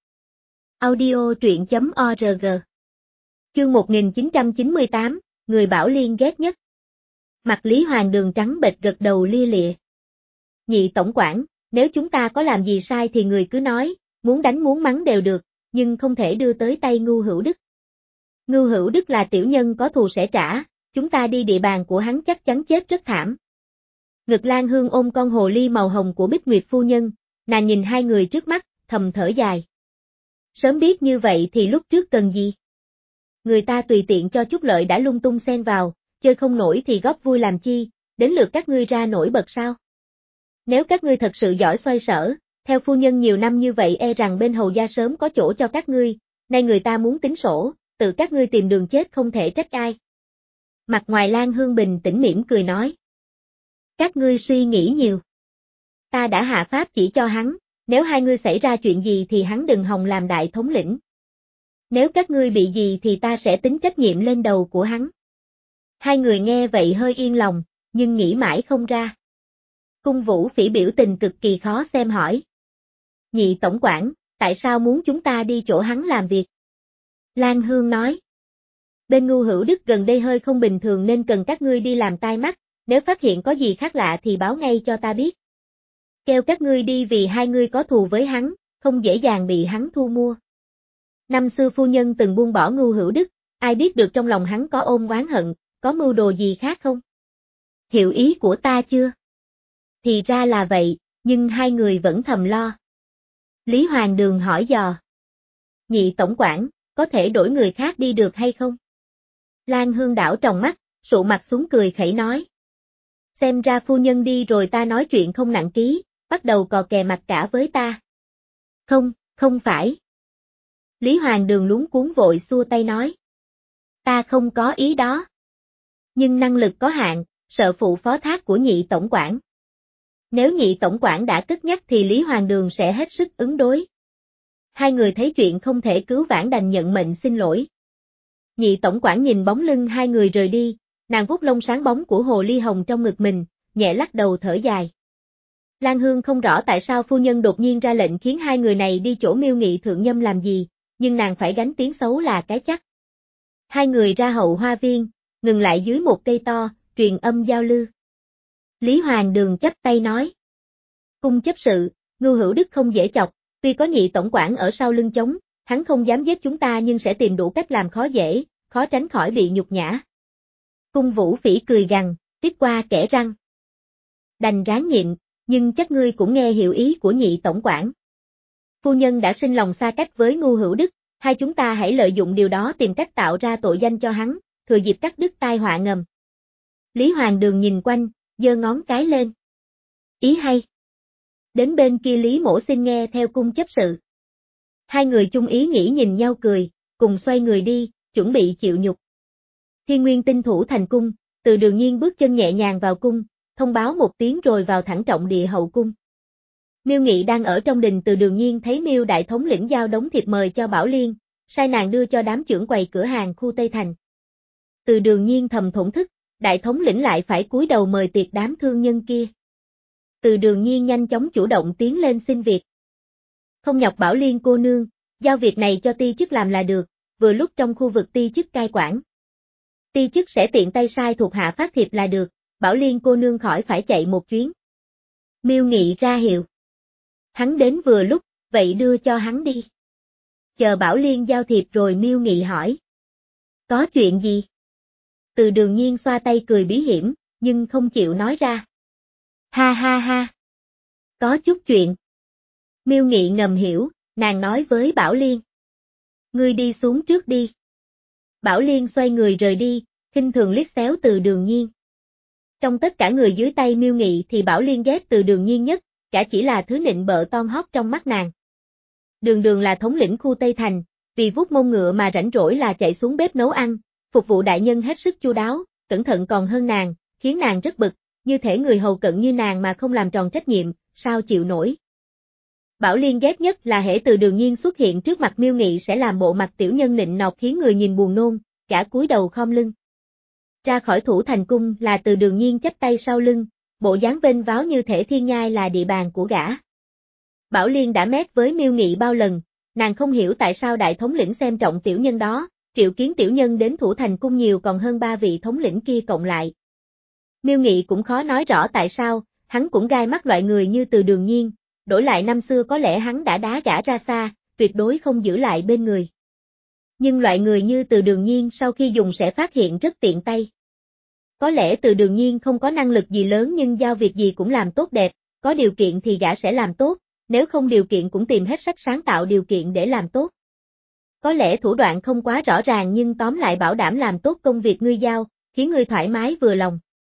Audio truyện chấm org. Chương một nghìn chín trăm chín mươi tám, người Bảo Liên ghét nhất. Mặt Lý Hoàng Đường trắng bệch gật đầu lia lịa. Nhị tổng quản, nếu chúng ta có làm gì sai thì người cứ nói, muốn đánh muốn mắng đều được, nhưng không thể đưa tới tay Ngưu Hữu Đức. Ngưu Hữu Đức là tiểu nhân có thù sẽ trả, chúng ta đi địa bàn của hắn chắc chắn chết rất thảm. Ngực Lan Hương ôm con hồ ly màu hồng của Bích Nguyệt phu nhân, nàng nhìn hai người trước mắt, thầm thở dài. Sớm biết như vậy thì lúc trước cần gì? Người ta tùy tiện cho chút lợi đã lung tung xen vào, chơi không nổi thì góp vui làm chi, đến lượt các ngươi ra nổi bật sao? Nếu các ngươi thật sự giỏi xoay sở, theo phu nhân nhiều năm như vậy e rằng bên hầu gia sớm có chỗ cho các ngươi, nay người ta muốn tính sổ, tự các ngươi tìm đường chết không thể trách ai. Mặt ngoài Lan Hương bình tĩnh mỉm cười nói. Các ngươi suy nghĩ nhiều. Ta đã hạ pháp chỉ cho hắn, nếu hai ngươi xảy ra chuyện gì thì hắn đừng hòng làm đại thống lĩnh. Nếu các ngươi bị gì thì ta sẽ tính trách nhiệm lên đầu của hắn. Hai người nghe vậy hơi yên lòng, nhưng nghĩ mãi không ra. Cung Vũ Phỉ biểu tình cực kỳ khó xem hỏi. Nhị tổng quản, tại sao muốn chúng ta đi chỗ hắn làm việc? Lan Hương nói. Bên Ngưu Hữu Đức gần đây hơi không bình thường nên cần các ngươi đi làm tai mắt, nếu phát hiện có gì khác lạ thì báo ngay cho ta biết. Kêu các ngươi đi vì hai ngươi có thù với hắn, không dễ dàng bị hắn thu mua. Năm xưa phu nhân từng buông bỏ Ngưu Hữu Đức, ai biết được trong lòng hắn có ôm oán hận, có mưu đồ gì khác không? Hiểu ý của ta chưa? Thì ra là vậy, nhưng hai người vẫn thầm lo. Lý Hoàng Đường hỏi dò. Nhị tổng quản, có thể đổi người khác đi được hay không? Lan Hương đảo tròng mắt, sụ mặt xuống cười khẩy nói. Xem ra phu nhân đi rồi ta nói chuyện không nặng ký, bắt đầu cò kè mặt cả với ta. Không, không phải. Lý Hoàng Đường luống cuống vội xua tay nói. Ta không có ý đó. Nhưng năng lực có hạn, sợ phụ phó thác của nhị tổng quản. Nếu nhị tổng quản đã cất nhắc thì Lý Hoàng Đường sẽ hết sức ứng đối. Hai người thấy chuyện không thể cứu vãn đành nhận mệnh xin lỗi. Nhị tổng quản nhìn bóng lưng hai người rời đi, nàng vuốt lông sáng bóng của hồ ly hồng trong ngực mình, nhẹ lắc đầu thở dài. Lan Hương không rõ tại sao phu nhân đột nhiên ra lệnh khiến hai người này đi chỗ Miêu Nghị thượng nhâm làm gì, nhưng nàng phải gánh tiếng xấu là cái chắc. Hai người ra hậu hoa viên, ngừng lại dưới một cây to, truyền âm giao lưu. Lý Hoàng Đường chắp tay nói. Cung chấp sự, Ngưu Hữu Đức không dễ chọc, tuy có nhị tổng quản ở sau lưng chống, hắn không dám giết chúng ta nhưng sẽ tìm đủ cách làm khó dễ, khó tránh khỏi bị nhục nhã. Cung Vũ Phỉ cười gằn, tiếp qua kẻ răng. Đành ráng nhịn, nhưng chắc ngươi cũng nghe hiểu ý của nhị tổng quản. Phu nhân đã sinh lòng xa cách với Ngưu Hữu Đức, hai chúng ta hãy lợi dụng điều đó tìm cách tạo ra tội danh cho hắn, thừa dịp cắt đứt tai họa ngầm. Lý Hoàng Đường nhìn quanh, giơ ngón cái lên. Ý hay. Đến bên kia Lý Mỗ xin nghe theo cung chấp sự. Hai người chung ý nghĩ nhìn nhau cười, cùng xoay người đi, chuẩn bị chịu nhục. Thiên Nguyên tinh thủ thành cung, Từ Đường Nhiên bước chân nhẹ nhàng vào cung, thông báo một tiếng rồi vào thẳng trọng địa hậu cung. Miêu Nghị đang ở trong đình. Từ Đường Nhiên thấy Miêu đại thống lĩnh giao đống thiệp mời cho Bảo Liên, sai nàng đưa cho đám trưởng quầy cửa hàng khu Tây Thành. Từ Đường Nhiên thầm thổn thức, đại thống lĩnh lại phải cúi đầu mời tiệc đám thương nhân kia. Từ Đường Nhiên nhanh chóng chủ động tiến lên xin việc. Không nhọc Bảo Liên cô nương, giao việc này cho ti chức làm là được, vừa lúc trong khu vực ti chức cai quản. Ti chức sẽ tiện tay sai thuộc hạ phát thiệp là được, Bảo Liên cô nương khỏi phải chạy một chuyến. Miêu Nghị ra hiệu. Hắn đến vừa lúc, vậy đưa cho hắn đi. Chờ Bảo Liên giao thiệp rồi Miêu Nghị hỏi. Có chuyện gì? Từ Đường Nhiên xoa tay cười bí hiểm, nhưng không chịu nói ra. Ha ha ha. Có chút chuyện. Miêu Nghị ngầm hiểu, nàng nói với Bảo Liên. Ngươi đi xuống trước đi. Bảo Liên xoay người rời đi, khinh thường liếc xéo Từ Đường Nhiên. Trong tất cả người dưới tay Miêu Nghị thì Bảo Liên ghét Từ Đường Nhiên nhất, cả chỉ là thứ nịnh bợ ton hót trong mắt nàng. Đường Đường là thống lĩnh khu Tây Thành, vì vuốt mông ngựa mà rảnh rỗi là chạy xuống bếp nấu ăn, phục vụ đại nhân hết sức chu đáo, cẩn thận còn hơn nàng, khiến nàng rất bực, như thể người hầu cận như nàng mà không làm tròn trách nhiệm, sao chịu nổi. Bảo Liên ghét nhất là hễ Từ Đường Nhiên xuất hiện trước mặt Miêu Nghị sẽ làm bộ mặt tiểu nhân nịnh nọt khiến người nhìn buồn nôn, cả cúi đầu khom lưng. Ra khỏi thủ thành cung là Từ Đường Nhiên chắp tay sau lưng, bộ dáng vênh váo như thể thiên nhai là địa bàn của gã. Bảo Liên đã mét với Miêu Nghị bao lần, nàng không hiểu tại sao đại thống lĩnh xem trọng tiểu nhân đó, triệu kiến tiểu nhân đến thủ thành cung nhiều còn hơn ba vị thống lĩnh kia cộng lại. Miêu Nghị cũng khó nói rõ tại sao, hắn cũng gai mắt loại người như Từ Đường Nhiên, đổi lại năm xưa có lẽ hắn đã đá gã ra xa, tuyệt đối không giữ lại bên người. Nhưng loại người như Từ Đường Nhiên sau khi dùng sẽ phát hiện rất tiện tay. Có lẽ Từ Đường Nhiên không có năng lực gì lớn nhưng giao việc gì cũng làm tốt đẹp, có điều kiện thì gã sẽ làm tốt, nếu không điều kiện cũng tìm hết sách sáng tạo điều kiện để làm tốt. Có lẽ thủ đoạn không quá rõ ràng nhưng tóm lại bảo đảm làm tốt công việc ngươi giao, khiến ngươi thoải mái vừa lòng.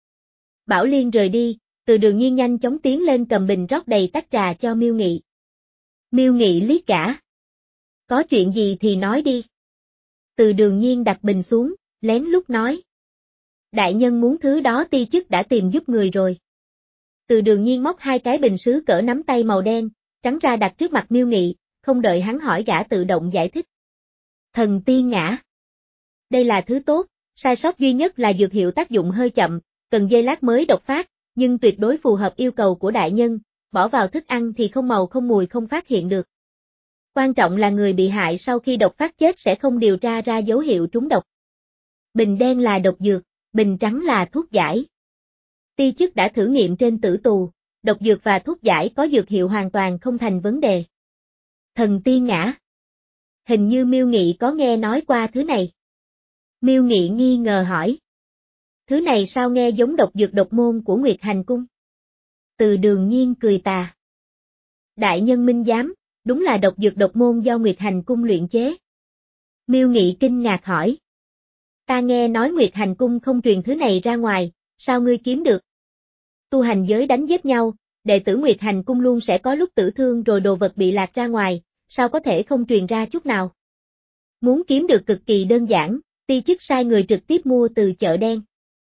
Bảo Liên rời đi, Từ Đường Nhiên nhanh chóng tiến lên cầm bình rót đầy tách trà cho Miêu Nghị. Miêu Nghị liếc gã. Có chuyện gì thì nói đi. Từ Đường Nhiên đặt bình xuống, lén lút nói. Đại nhân muốn thứ đó ti chức đã tìm giúp người rồi. Từ Đường Nhiên móc hai cái bình sứ cỡ nắm tay màu đen, trắng ra đặt trước mặt Miêu Nghị, không đợi hắn hỏi gã tự động giải thích. Thần tiên ngã. Đây là thứ tốt, sai sót duy nhất là dược hiệu tác dụng hơi chậm, cần giây lát mới độc phát, nhưng tuyệt đối phù hợp yêu cầu của đại nhân, bỏ vào thức ăn thì không màu không mùi không phát hiện được. Quan trọng là người bị hại sau khi độc phát chết sẽ không điều tra ra dấu hiệu trúng độc. Bình đen là độc dược, bình trắng là thuốc giải. Ti chức đã thử nghiệm trên tử tù, độc dược và thuốc giải có dược hiệu hoàn toàn không thành vấn đề. Thần tiên ngã. Hình như Miêu Nghị có nghe nói qua thứ này. Miêu Nghị nghi ngờ hỏi. Thứ này sao nghe giống độc dược độc môn của Nguyệt Hành Cung? Từ Đường Nhiên cười tà. Đại nhân minh giám, đúng là độc dược độc môn do Nguyệt Hành Cung luyện chế. Miêu Nghị kinh ngạc hỏi. Ta nghe nói Nguyệt Hành Cung không truyền thứ này ra ngoài, sao ngươi kiếm được? Tu hành giới đánh giết nhau, đệ tử Nguyệt Hành Cung luôn sẽ có lúc tử thương rồi đồ vật bị lạc ra ngoài, sao có thể không truyền ra chút nào? Muốn kiếm được cực kỳ đơn giản, ti chức sai người trực tiếp mua từ chợ đen.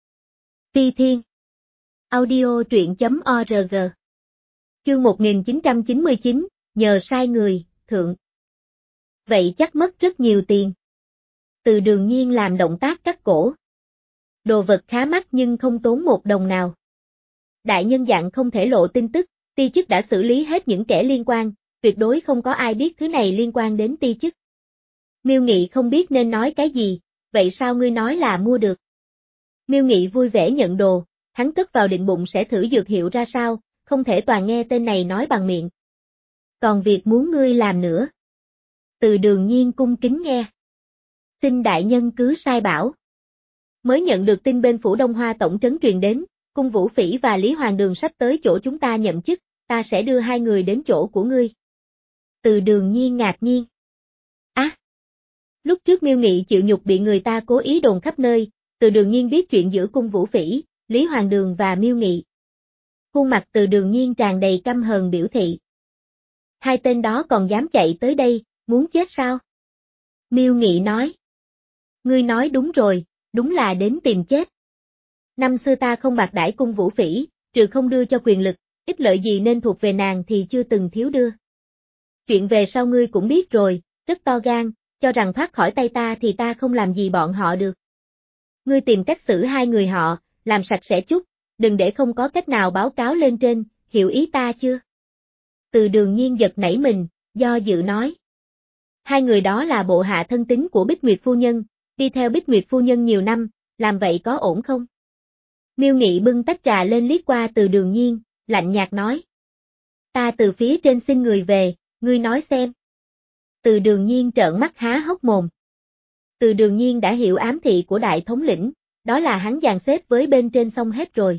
Phi Thiên. Audio truyện chấm org. Chương một nghìn chín trăm chín mươi chín, nhờ sai người, thượng. Vậy chắc mất rất nhiều tiền. Từ Đường Nhiên làm động tác cắt cổ. Đồ vật khá mắc nhưng không tốn một đồng nào. Đại nhân dặn không thể lộ tin tức, ti chức đã xử lý hết những kẻ liên quan, tuyệt đối không có ai biết thứ này liên quan đến ti chức. Miêu Nghị không biết nên nói cái gì, vậy sao ngươi nói là mua được? Miêu Nghị vui vẻ nhận đồ, hắn cất vào định bụng sẽ thử dược hiệu ra sao, không thể toàn nghe tên này nói bằng miệng. Còn việc muốn ngươi làm nữa. Từ Đường Nhiên cung kính nghe. Xin đại nhân cứ sai bảo. Mới nhận được tin bên phủ Đông Hoa tổng trấn truyền đến, cung Vũ Phỉ và Lý Hoàng Đường sắp tới chỗ chúng ta nhậm chức, ta sẽ đưa hai người đến chỗ của ngươi. Từ Đường Nhiên ngạc nhiên. Á! À, lúc trước Miêu Nghị chịu nhục bị người ta cố ý đồn khắp nơi, Từ Đường Nhiên biết chuyện giữa cung Vũ Phỉ, Lý Hoàng Đường và Miêu Nghị. Khuôn mặt Từ Đường Nhiên tràn đầy căm hờn biểu thị. Hai tên đó còn dám chạy tới đây, muốn chết sao? Miêu Nghị nói. Ngươi nói đúng rồi, đúng là đến tìm chết. Năm xưa ta không bạc đãi cung Vũ Phỉ, trừ không đưa cho quyền lực, ích lợi gì nên thuộc về nàng thì chưa từng thiếu đưa. Chuyện về sau ngươi cũng biết rồi, rất to gan, cho rằng thoát khỏi tay ta thì ta không làm gì bọn họ được. Ngươi tìm cách xử hai người họ, làm sạch sẽ chút, đừng để không có cách nào báo cáo lên trên, hiểu ý ta chưa? Từ Đường Nhiên giật nảy mình, do dự nói. Hai người đó là bộ hạ thân tín của Bích Nguyệt Phu Nhân, đi theo Bích Nguyệt Phu Nhân nhiều năm, làm vậy có ổn không? Miêu Nghị bưng tách trà lên liếc qua Từ Đường Nhiên, lạnh nhạt nói. Ta từ phía trên xin người về, ngươi nói xem. Từ Đường Nhiên trợn mắt há hốc mồm. Từ Đường Nhiên đã hiểu ám thị của đại thống lĩnh, đó là hắn dàn xếp với bên trên xong hết rồi.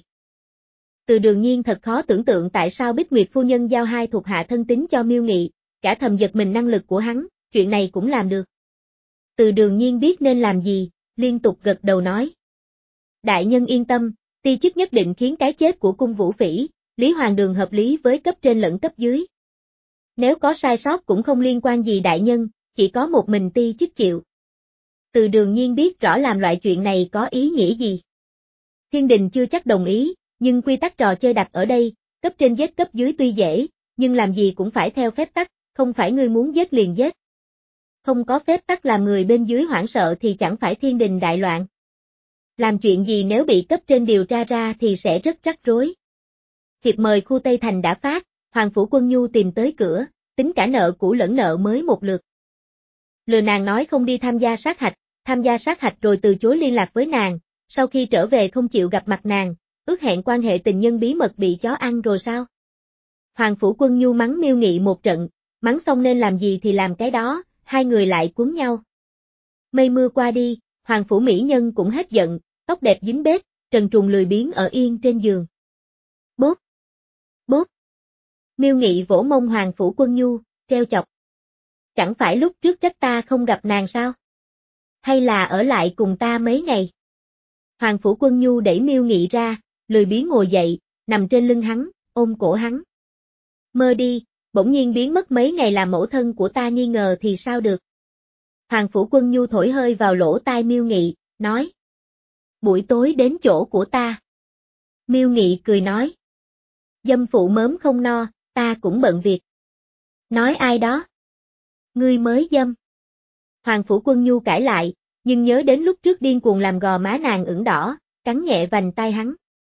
Từ Đường Nhiên thật khó tưởng tượng tại sao Bích Nguyệt Phu Nhân giao hai thuộc hạ thân tín cho Miêu Nghị, cả thầm giật mình năng lực của hắn, chuyện này cũng làm được. Từ Đường Nhiên biết nên làm gì, liên tục gật đầu nói. Đại nhân yên tâm, ti chức nhất định khiến cái chết của cung Vũ Phỉ, Lý Hoàng Đường hợp lý với cấp trên lẫn cấp dưới. Nếu có sai sót cũng không liên quan gì đại nhân, chỉ có một mình ti chức chịu. Từ Đường Nhiên biết rõ làm loại chuyện này có ý nghĩa gì. Thiên đình chưa chắc đồng ý, nhưng quy tắc trò chơi đặt ở đây, cấp trên giết cấp dưới tuy dễ, nhưng làm gì cũng phải theo phép tắc, không phải ngươi muốn giết liền giết. Không có phép tắc làm người bên dưới hoảng sợ thì chẳng phải thiên đình đại loạn. Làm chuyện gì nếu bị cấp trên điều tra ra thì sẽ rất rắc rối. Thiệp mời khu Tây Thành đã phát, Hoàng Phủ Quân Nhu tìm tới cửa, tính cả nợ cũ lẫn nợ mới một lượt. Lừa nàng nói không đi tham gia sát hạch, tham gia sát hạch rồi từ chối liên lạc với nàng, sau khi trở về không chịu gặp mặt nàng, ước hẹn quan hệ tình nhân bí mật bị chó ăn rồi sao? Hoàng Phủ Quân Nhu mắng Miêu Nghị một trận, mắng xong nên làm gì thì làm cái đó, hai người lại cuốn nhau. Mây mưa qua đi, Hoàng Phủ Mỹ Nhân cũng hết giận, tóc đẹp dính bết, trần truồng lười biếng ở yên trên giường. Bốp! Bốp! Miêu Nghị vỗ mông Hoàng Phủ Quân Nhu, treo chọc. Chẳng phải lúc trước trách ta không gặp nàng sao? Hay là ở lại cùng ta mấy ngày? Hoàng Phủ Quân Nhu đẩy Miêu Nghị ra, lười biếng ngồi dậy, nằm trên lưng hắn, ôm cổ hắn. Mơ đi, bỗng nhiên biến mất mấy ngày làm mẫu thân của ta nghi ngờ thì sao được. Hoàng Phủ Quân Nhu thổi hơi vào lỗ tai Miêu Nghị, nói. Buổi tối đến chỗ của ta. Miêu Nghị cười nói. Dâm phụ mớm không no, ta cũng bận việc. Nói ai đó? Ngươi mới dâm. Hoàng Phủ Quân Nhu cãi lại, nhưng nhớ đến lúc trước điên cuồng làm gò má nàng ửng đỏ, cắn nhẹ vành tai hắn.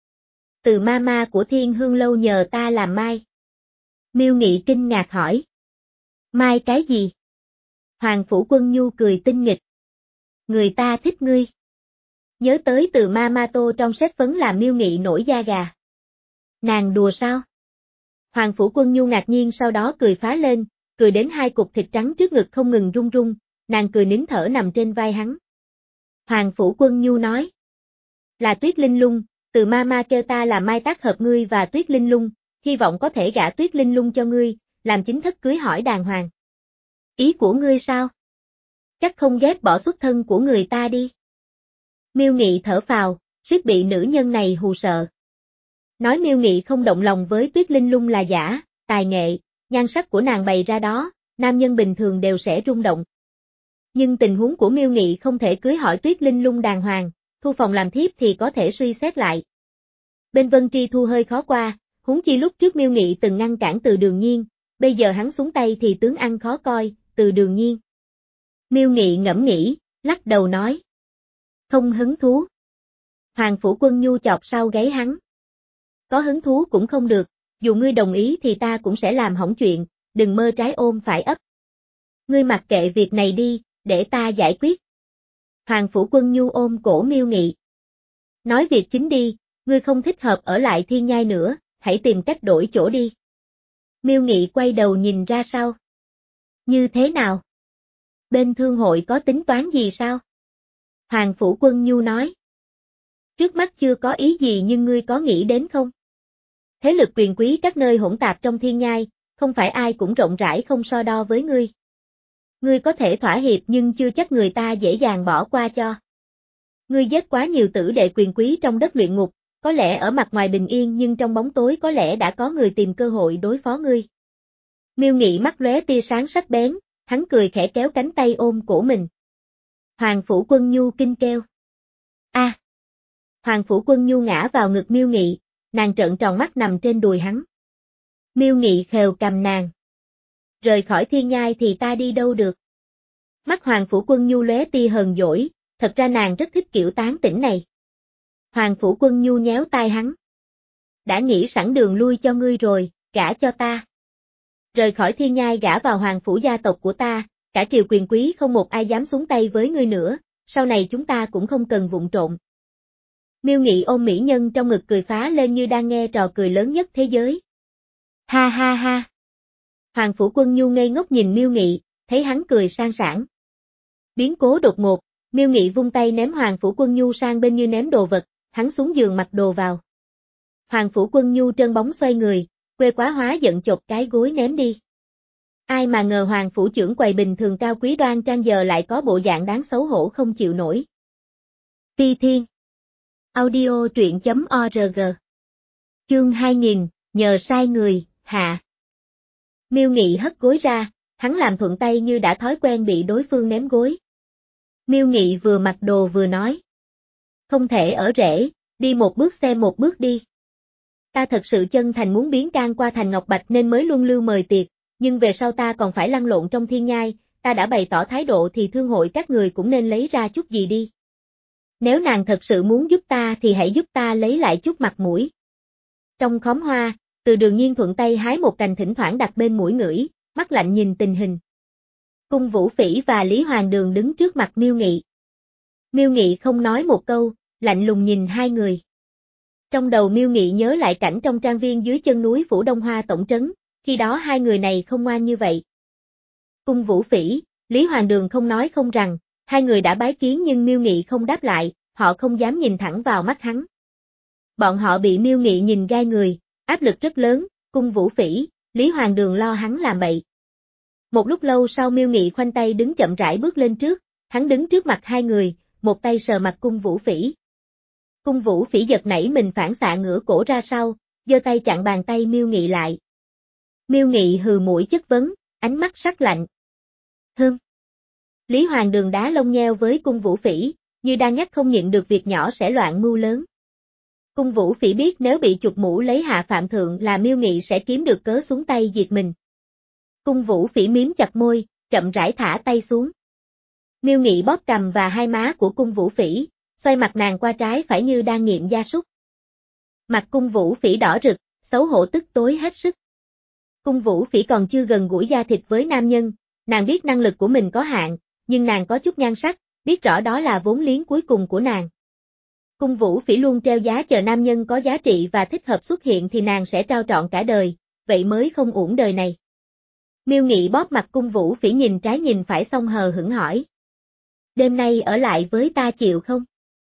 Từ ma ma của Thiên Hương Lâu nhờ ta làm mai. Miêu Nghị kinh ngạc hỏi. Mai cái gì? Hoàng Phủ Quân Nhu cười tinh nghịch. Người ta thích ngươi. Nhớ tới từ ma ma tô trong sách phấn làm Miêu Nghị nổi da gà. Nàng đùa sao? Hoàng Phủ Quân Nhu ngạc nhiên sau đó cười phá lên, cười đến hai cục thịt trắng trước ngực không ngừng rung rung, nàng cười nín thở nằm trên vai hắn. Hoàng Phủ Quân Nhu nói. Là Tuyết Linh Lung, từ ma ma kêu ta là mai tác hợp ngươi và Tuyết Linh Lung, hy vọng có thể gả Tuyết Linh Lung cho ngươi, làm chính thất cưới hỏi đàng hoàng. Ý của ngươi sao? Chắc không ghét bỏ xuất thân của người ta đi. Miêu Nghị thở phào, suýt bị nữ nhân này hù sợ. Nói Miêu Nghị không động lòng với Tuyết Linh Lung là giả, tài nghệ, nhan sắc của nàng bày ra đó, nam nhân bình thường đều sẽ rung động. Nhưng tình huống của Miêu Nghị không thể cưới hỏi Tuyết Linh Lung đàng hoàng, thu phòng làm thiếp thì có thể suy xét lại. Bên Vân Tri Thu hơi khó qua, huống chi lúc trước Miêu Nghị từng ngăn cản Từ Đường Nhiên, bây giờ hắn xuống tay thì tướng ăn khó coi, Từ Đường Nhiên. Miêu Nghị ngẫm nghĩ, lắc đầu nói. Không hứng thú. Hoàng Phủ Quân Nhu chọc sau gáy hắn. Có hứng thú cũng không được, dù ngươi đồng ý thì ta cũng sẽ làm hỏng chuyện, đừng mơ trái ôm phải ấp. Ngươi mặc kệ việc này đi, để ta giải quyết. Hoàng Phủ Quân Nhu ôm cổ Miêu Nghị. Nói việc chính đi, ngươi không thích hợp ở lại Thiên Nhai nữa, hãy tìm cách đổi chỗ đi. Miêu Nghị quay đầu nhìn ra sau. Như thế nào? Bên thương hội có tính toán gì sao? Hoàng Phủ Quân Nhu nói. Trước mắt chưa có ý gì nhưng ngươi có nghĩ đến không? Thế lực quyền quý các nơi hỗn tạp trong Thiên Nhai, không phải ai cũng rộng rãi không so đo với ngươi. Ngươi có thể thỏa hiệp nhưng chưa chắc người ta dễ dàng bỏ qua cho. Ngươi giết quá nhiều tử đệ quyền quý trong đất luyện ngục, có lẽ ở mặt ngoài bình yên nhưng trong bóng tối có lẽ đã có người tìm cơ hội đối phó ngươi. Miêu Nghị mắt lóe tia sáng sắc bén, hắn cười khẽ kéo cánh tay ôm cổ mình. Hoàng Phủ Quân Nhu kinh kêu. A! À. Hoàng Phủ Quân Nhu ngã vào ngực Miêu Nghị, nàng trợn tròn mắt nằm trên đùi hắn. Miêu Nghị khều cầm nàng. Rời khỏi Thiên Nhai thì ta đi đâu được? Mắt Hoàng Phủ Quân Nhu lóe tia hờn dỗi, thật ra nàng rất thích kiểu tán tỉnh này. Hoàng Phủ Quân Nhu nhéo tai hắn. Đã nghĩ sẵn đường lui cho ngươi rồi, gả cho ta. Rời khỏi Thiên Nhai gả vào Hoàng Phủ gia tộc của ta, cả triều quyền quý không một ai dám xuống tay với ngươi nữa, sau này chúng ta cũng không cần vụng trộn. Miêu Nghị ôm mỹ nhân trong ngực cười phá lên như đang nghe trò cười lớn nhất thế giới. Ha ha ha. Hoàng Phủ Quân Nhu ngây ngốc nhìn Miêu Nghị, thấy hắn cười sang sảng. Biến cố đột ngột, Miêu Nghị vung tay ném Hoàng Phủ Quân Nhu sang bên như ném đồ vật, hắn xuống giường mặc đồ vào. Hoàng Phủ Quân Nhu trơn bóng xoay người, quê quá hóa giận chộp cái gối ném đi. Ai mà ngờ Hoàng Phủ trưởng quầy bình thường cao quý đoan trang giờ lại có bộ dạng đáng xấu hổ không chịu nổi. Ti Thiên Audio truyện chấm org Chương hai nghìn, nhờ sai người, hạ. Miêu Nghị hất gối ra, hắn làm thuận tay như đã thói quen bị đối phương ném gối. Miêu Nghị vừa mặc đồ vừa nói. Không thể ở rễ, đi một bước xem một bước đi. Ta thật sự chân thành muốn biến can qua thành Ngọc Bạch nên mới luân lưu mời tiệc, nhưng về sau ta còn phải lăn lộn trong Thiên Nhai, ta đã bày tỏ thái độ thì thương hội các người cũng nên lấy ra chút gì đi. Nếu nàng thật sự muốn giúp ta thì hãy giúp ta lấy lại chút mặt mũi. Trong khóm hoa, Từ Đường Nhiên thuận tay hái một cành thỉnh thoảng đặt bên mũi ngửi, mắt lạnh nhìn tình hình. Cung Vũ Phỉ và Lý Hoàng Đường đứng trước mặt Miêu Nghị. Miêu Nghị không nói một câu, lạnh lùng nhìn hai người. Trong đầu Miêu Nghị nhớ lại cảnh trong trang viên dưới chân núi Phủ Đông Hoa tổng trấn, khi đó hai người này không ngoan như vậy. Cung Vũ Phỉ, Lý Hoàng Đường không nói không rằng, hai người đã bái kiến nhưng Miêu Nghị không đáp lại, họ không dám nhìn thẳng vào mắt hắn. Bọn họ bị Miêu Nghị nhìn gai người, áp lực rất lớn, Cung Vũ Phỉ, Lý Hoàng Đường lo hắn làm bậy. Một lúc lâu sau Miêu Nghị khoanh tay đứng chậm rãi bước lên trước, hắn đứng trước mặt hai người, một tay sờ mặt Cung Vũ Phỉ. Cung Vũ Phỉ giật nảy mình phản xạ ngửa cổ ra sau, giơ tay chặn bàn tay Miêu Nghị lại. Miêu Nghị hừ mũi chất vấn, ánh mắt sắc lạnh. Hừm. Lý Hoàng Đường đá lông nheo với Cung Vũ Phỉ, như đang nhắc không nhịn được việc nhỏ sẽ loạn mưu lớn. Cung Vũ Phỉ biết nếu bị chụp mũ lấy hạ phạm thượng là Miêu Nghị sẽ kiếm được cớ xuống tay diệt mình. Cung Vũ Phỉ miếm chặt môi, chậm rãi thả tay xuống. Miêu Nghị bóp cầm và hai má của Cung Vũ Phỉ, xoay mặt nàng qua trái phải như đang nghiệm gia súc. Mặt Cung Vũ Phỉ đỏ rực, xấu hổ tức tối hết sức. Cung Vũ Phỉ còn chưa gần gũi da thịt với nam nhân, nàng biết năng lực của mình có hạn, nhưng nàng có chút nhan sắc, biết rõ đó là vốn liếng cuối cùng của nàng. Cung Vũ Phỉ luôn treo giá chờ nam nhân có giá trị và thích hợp xuất hiện thì nàng sẽ trao trọn cả đời, vậy mới không uổng đời này. Miêu Nghị bóp mặt Cung Vũ Phỉ nhìn trái nhìn phải xong hờ hững hỏi. Đêm nay ở lại với ta chịu không?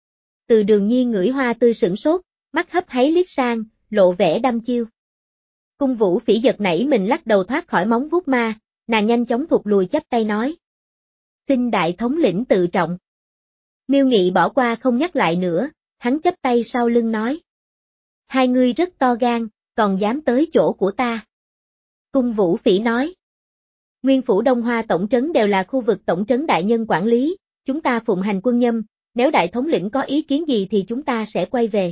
Từ Đường Nhiên ngửi hoa tươi sửng sốt, mắt hấp háy liếc sang, lộ vẻ đăm chiêu. Cung Vũ Phỉ giật nảy mình lắc đầu thoát khỏi móng vuốt ma, nàng nhanh chóng thụt lùi chắp tay nói. Xin đại thống lĩnh tự trọng. Miêu Nghị bỏ qua không nhắc lại nữa, hắn chắp tay sau lưng nói. Hai ngươi rất to gan, còn dám tới chỗ của ta. Cung Vũ Phỉ nói. Nguyên phủ Đông Hoa tổng trấn đều là khu vực tổng trấn đại nhân quản lý, chúng ta phụng hành quân nhâm, nếu đại thống lĩnh có ý kiến gì thì chúng ta sẽ quay về.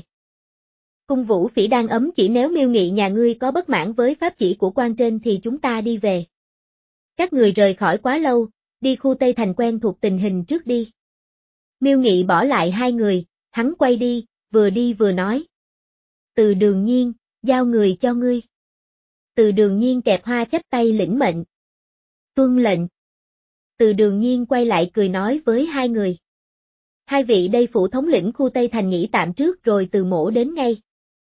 Cung Vũ Phỉ đang ấm chỉ nếu Miêu Nghị nhà ngươi có bất mãn với pháp chỉ của quan trên thì chúng ta đi về. Các người rời khỏi quá lâu, đi khu Tây Thành quen thuộc tình hình trước đi. Miêu Nghị bỏ lại hai người, hắn quay đi, vừa đi vừa nói. Từ Đường Nhiên, giao người cho ngươi. Từ Đường Nhiên kẹp hoa chắp tay lĩnh mệnh. Tuân lệnh. Từ Đường Nhiên quay lại cười nói với hai người. Hai vị đây phủ thống lĩnh khu Tây Thành nghỉ tạm trước rồi từ mổ đến ngay.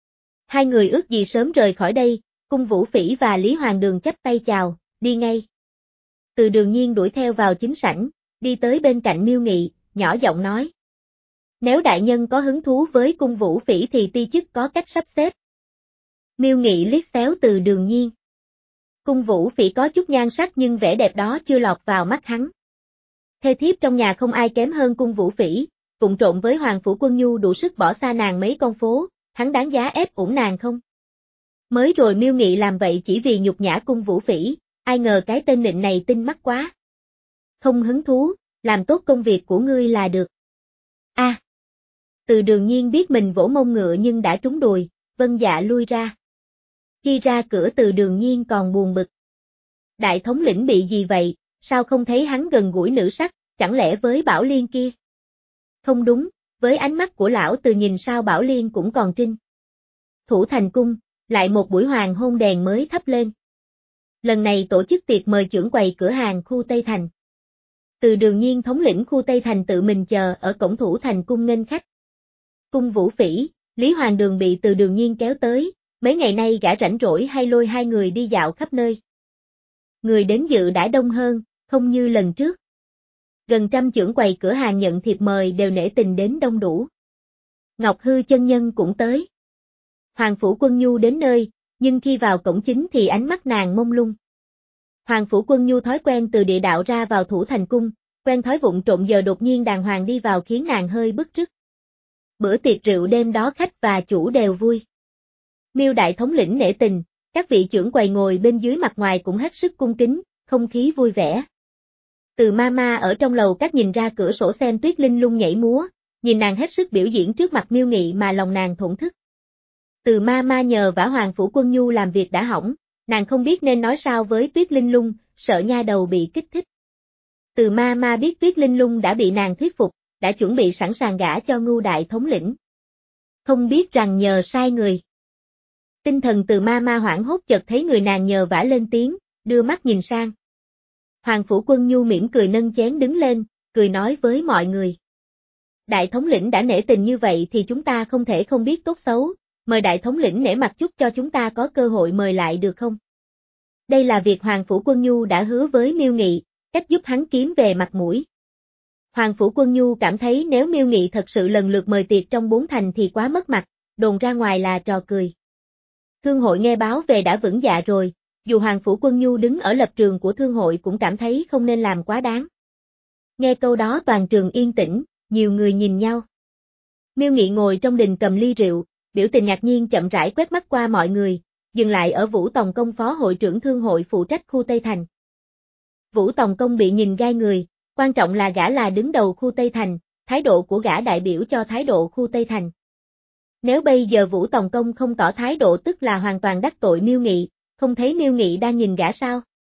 Hai người ước gì sớm rời khỏi đây, Cung Vũ Phỉ và Lý Hoàng Đường chắp tay chào, đi ngay. Từ Đường Nhiên đuổi theo vào chính sảnh, đi tới bên cạnh Miêu Nghị, nhỏ giọng nói. Nếu đại nhân có hứng thú với Cung Vũ Phỉ thì ti chức có cách sắp xếp. Miêu Nghị liếc xéo Từ Đường Nhiên. Cung Vũ Phỉ có chút nhan sắc nhưng vẻ đẹp đó chưa lọt vào mắt hắn. Thê thiếp trong nhà không ai kém hơn Cung Vũ Phỉ, vụng trộn với Hoàng Phủ Quân Nhu đủ sức bỏ xa nàng mấy con phố, hắn đáng giá ép uổng nàng không? Mới rồi Miêu Nghị làm vậy chỉ vì nhục nhã Cung Vũ Phỉ, ai ngờ cái tên nịnh này tinh mắt quá. Không hứng thú, làm tốt công việc của ngươi là được. A. À, Từ Đường Nhiên biết mình vỗ mông ngựa nhưng đã trúng đùi, vâng dạ lui ra. Khi ra cửa Từ Đường Nhiên còn buồn bực. Đại thống lĩnh bị gì vậy, sao không thấy hắn gần gũi nữ sắc, chẳng lẽ với Bảo Liên kia? Không đúng, với ánh mắt của lão Từ nhìn sao Bảo Liên cũng còn trinh. Thủ Thành Cung, lại một buổi hoàng hôn đèn mới thắp lên. Lần này tổ chức tiệc mời trưởng quầy cửa hàng khu Tây Thành. Từ Đường Nhiên thống lĩnh khu Tây Thành tự mình chờ ở cổng Thủ Thành Cung nghênh khách. Cung Vũ Phỉ, Lý Hoàng Đường bị Từ Đường Nhiên kéo tới, mấy ngày nay gã rảnh rỗi hay lôi hai người đi dạo khắp nơi. Người đến dự đã đông hơn, không như lần trước. Gần trăm trưởng quầy cửa hàng nhận thiệp mời đều nể tình đến đông đủ. Ngọc Hư chân nhân cũng tới. Hoàng Phủ Quân Nhu đến nơi, nhưng khi vào cổng chính thì ánh mắt nàng mông lung. Hoàng Phủ Quân Nhu thói quen từ địa đạo ra vào Thủ Thành Cung, quen thói vụng trộm giờ đột nhiên đàng hoàng đi vào khiến nàng hơi bức rứt. Bữa tiệc rượu đêm đó khách và chủ đều vui. Miêu đại thống lĩnh nể tình, các vị trưởng quầy ngồi bên dưới mặt ngoài cũng hết sức cung kính, không khí vui vẻ. Từ ma ma ở trong lầu các nhìn ra cửa sổ xem Tuyết Linh Lung nhảy múa, nhìn nàng hết sức biểu diễn trước mặt Miêu Nghị mà lòng nàng thổn thức. Từ ma ma nhờ vả Hoàng Phủ Quân Nhu làm việc đã hỏng, nàng không biết nên nói sao với Tuyết Linh Lung, sợ nha đầu bị kích thích. Từ ma ma biết Tuyết Linh Lung đã bị nàng thuyết phục, đã chuẩn bị sẵn sàng gả cho Ngưu đại thống lĩnh. Không biết rằng nhờ sai người. Tinh thần Từ ma ma hoảng hốt chợt thấy người nàng nhờ vả lên tiếng, đưa mắt nhìn sang. Hoàng Phủ Quân Nhu mỉm cười nâng chén đứng lên, cười nói với mọi người. Đại thống lĩnh đã nể tình như vậy thì chúng ta không thể không biết tốt xấu, mời đại thống lĩnh nể mặt chút cho chúng ta có cơ hội mời lại được không? Đây là việc Hoàng Phủ Quân Nhu đã hứa với Miêu Nghị, cách giúp hắn kiếm về mặt mũi. Hoàng Phủ Quân Nhu cảm thấy nếu Miêu Nghị thật sự lần lượt mời tiệc trong bốn thành thì quá mất mặt, đồn ra ngoài là trò cười. Thương hội nghe báo về đã vững dạ rồi, dù Hoàng Phủ Quân Nhu đứng ở lập trường của thương hội cũng cảm thấy không nên làm quá đáng. Nghe câu đó toàn trường yên tĩnh, nhiều người nhìn nhau. Miêu Nghị ngồi trong đình cầm ly rượu, biểu tình ngạc nhiên chậm rãi quét mắt qua mọi người, dừng lại ở Vũ Tòng Công phó hội trưởng thương hội phụ trách khu Tây Thành. Vũ Tòng Công bị nhìn gai người, quan trọng là gã là đứng đầu khu Tây Thành, thái độ của gã đại biểu cho thái độ khu Tây Thành. Nếu bây giờ Vũ Tòng Công không tỏ thái độ tức là hoàn toàn đắc tội Miêu Nghị, không thấy Miêu Nghị đang nhìn gã sao?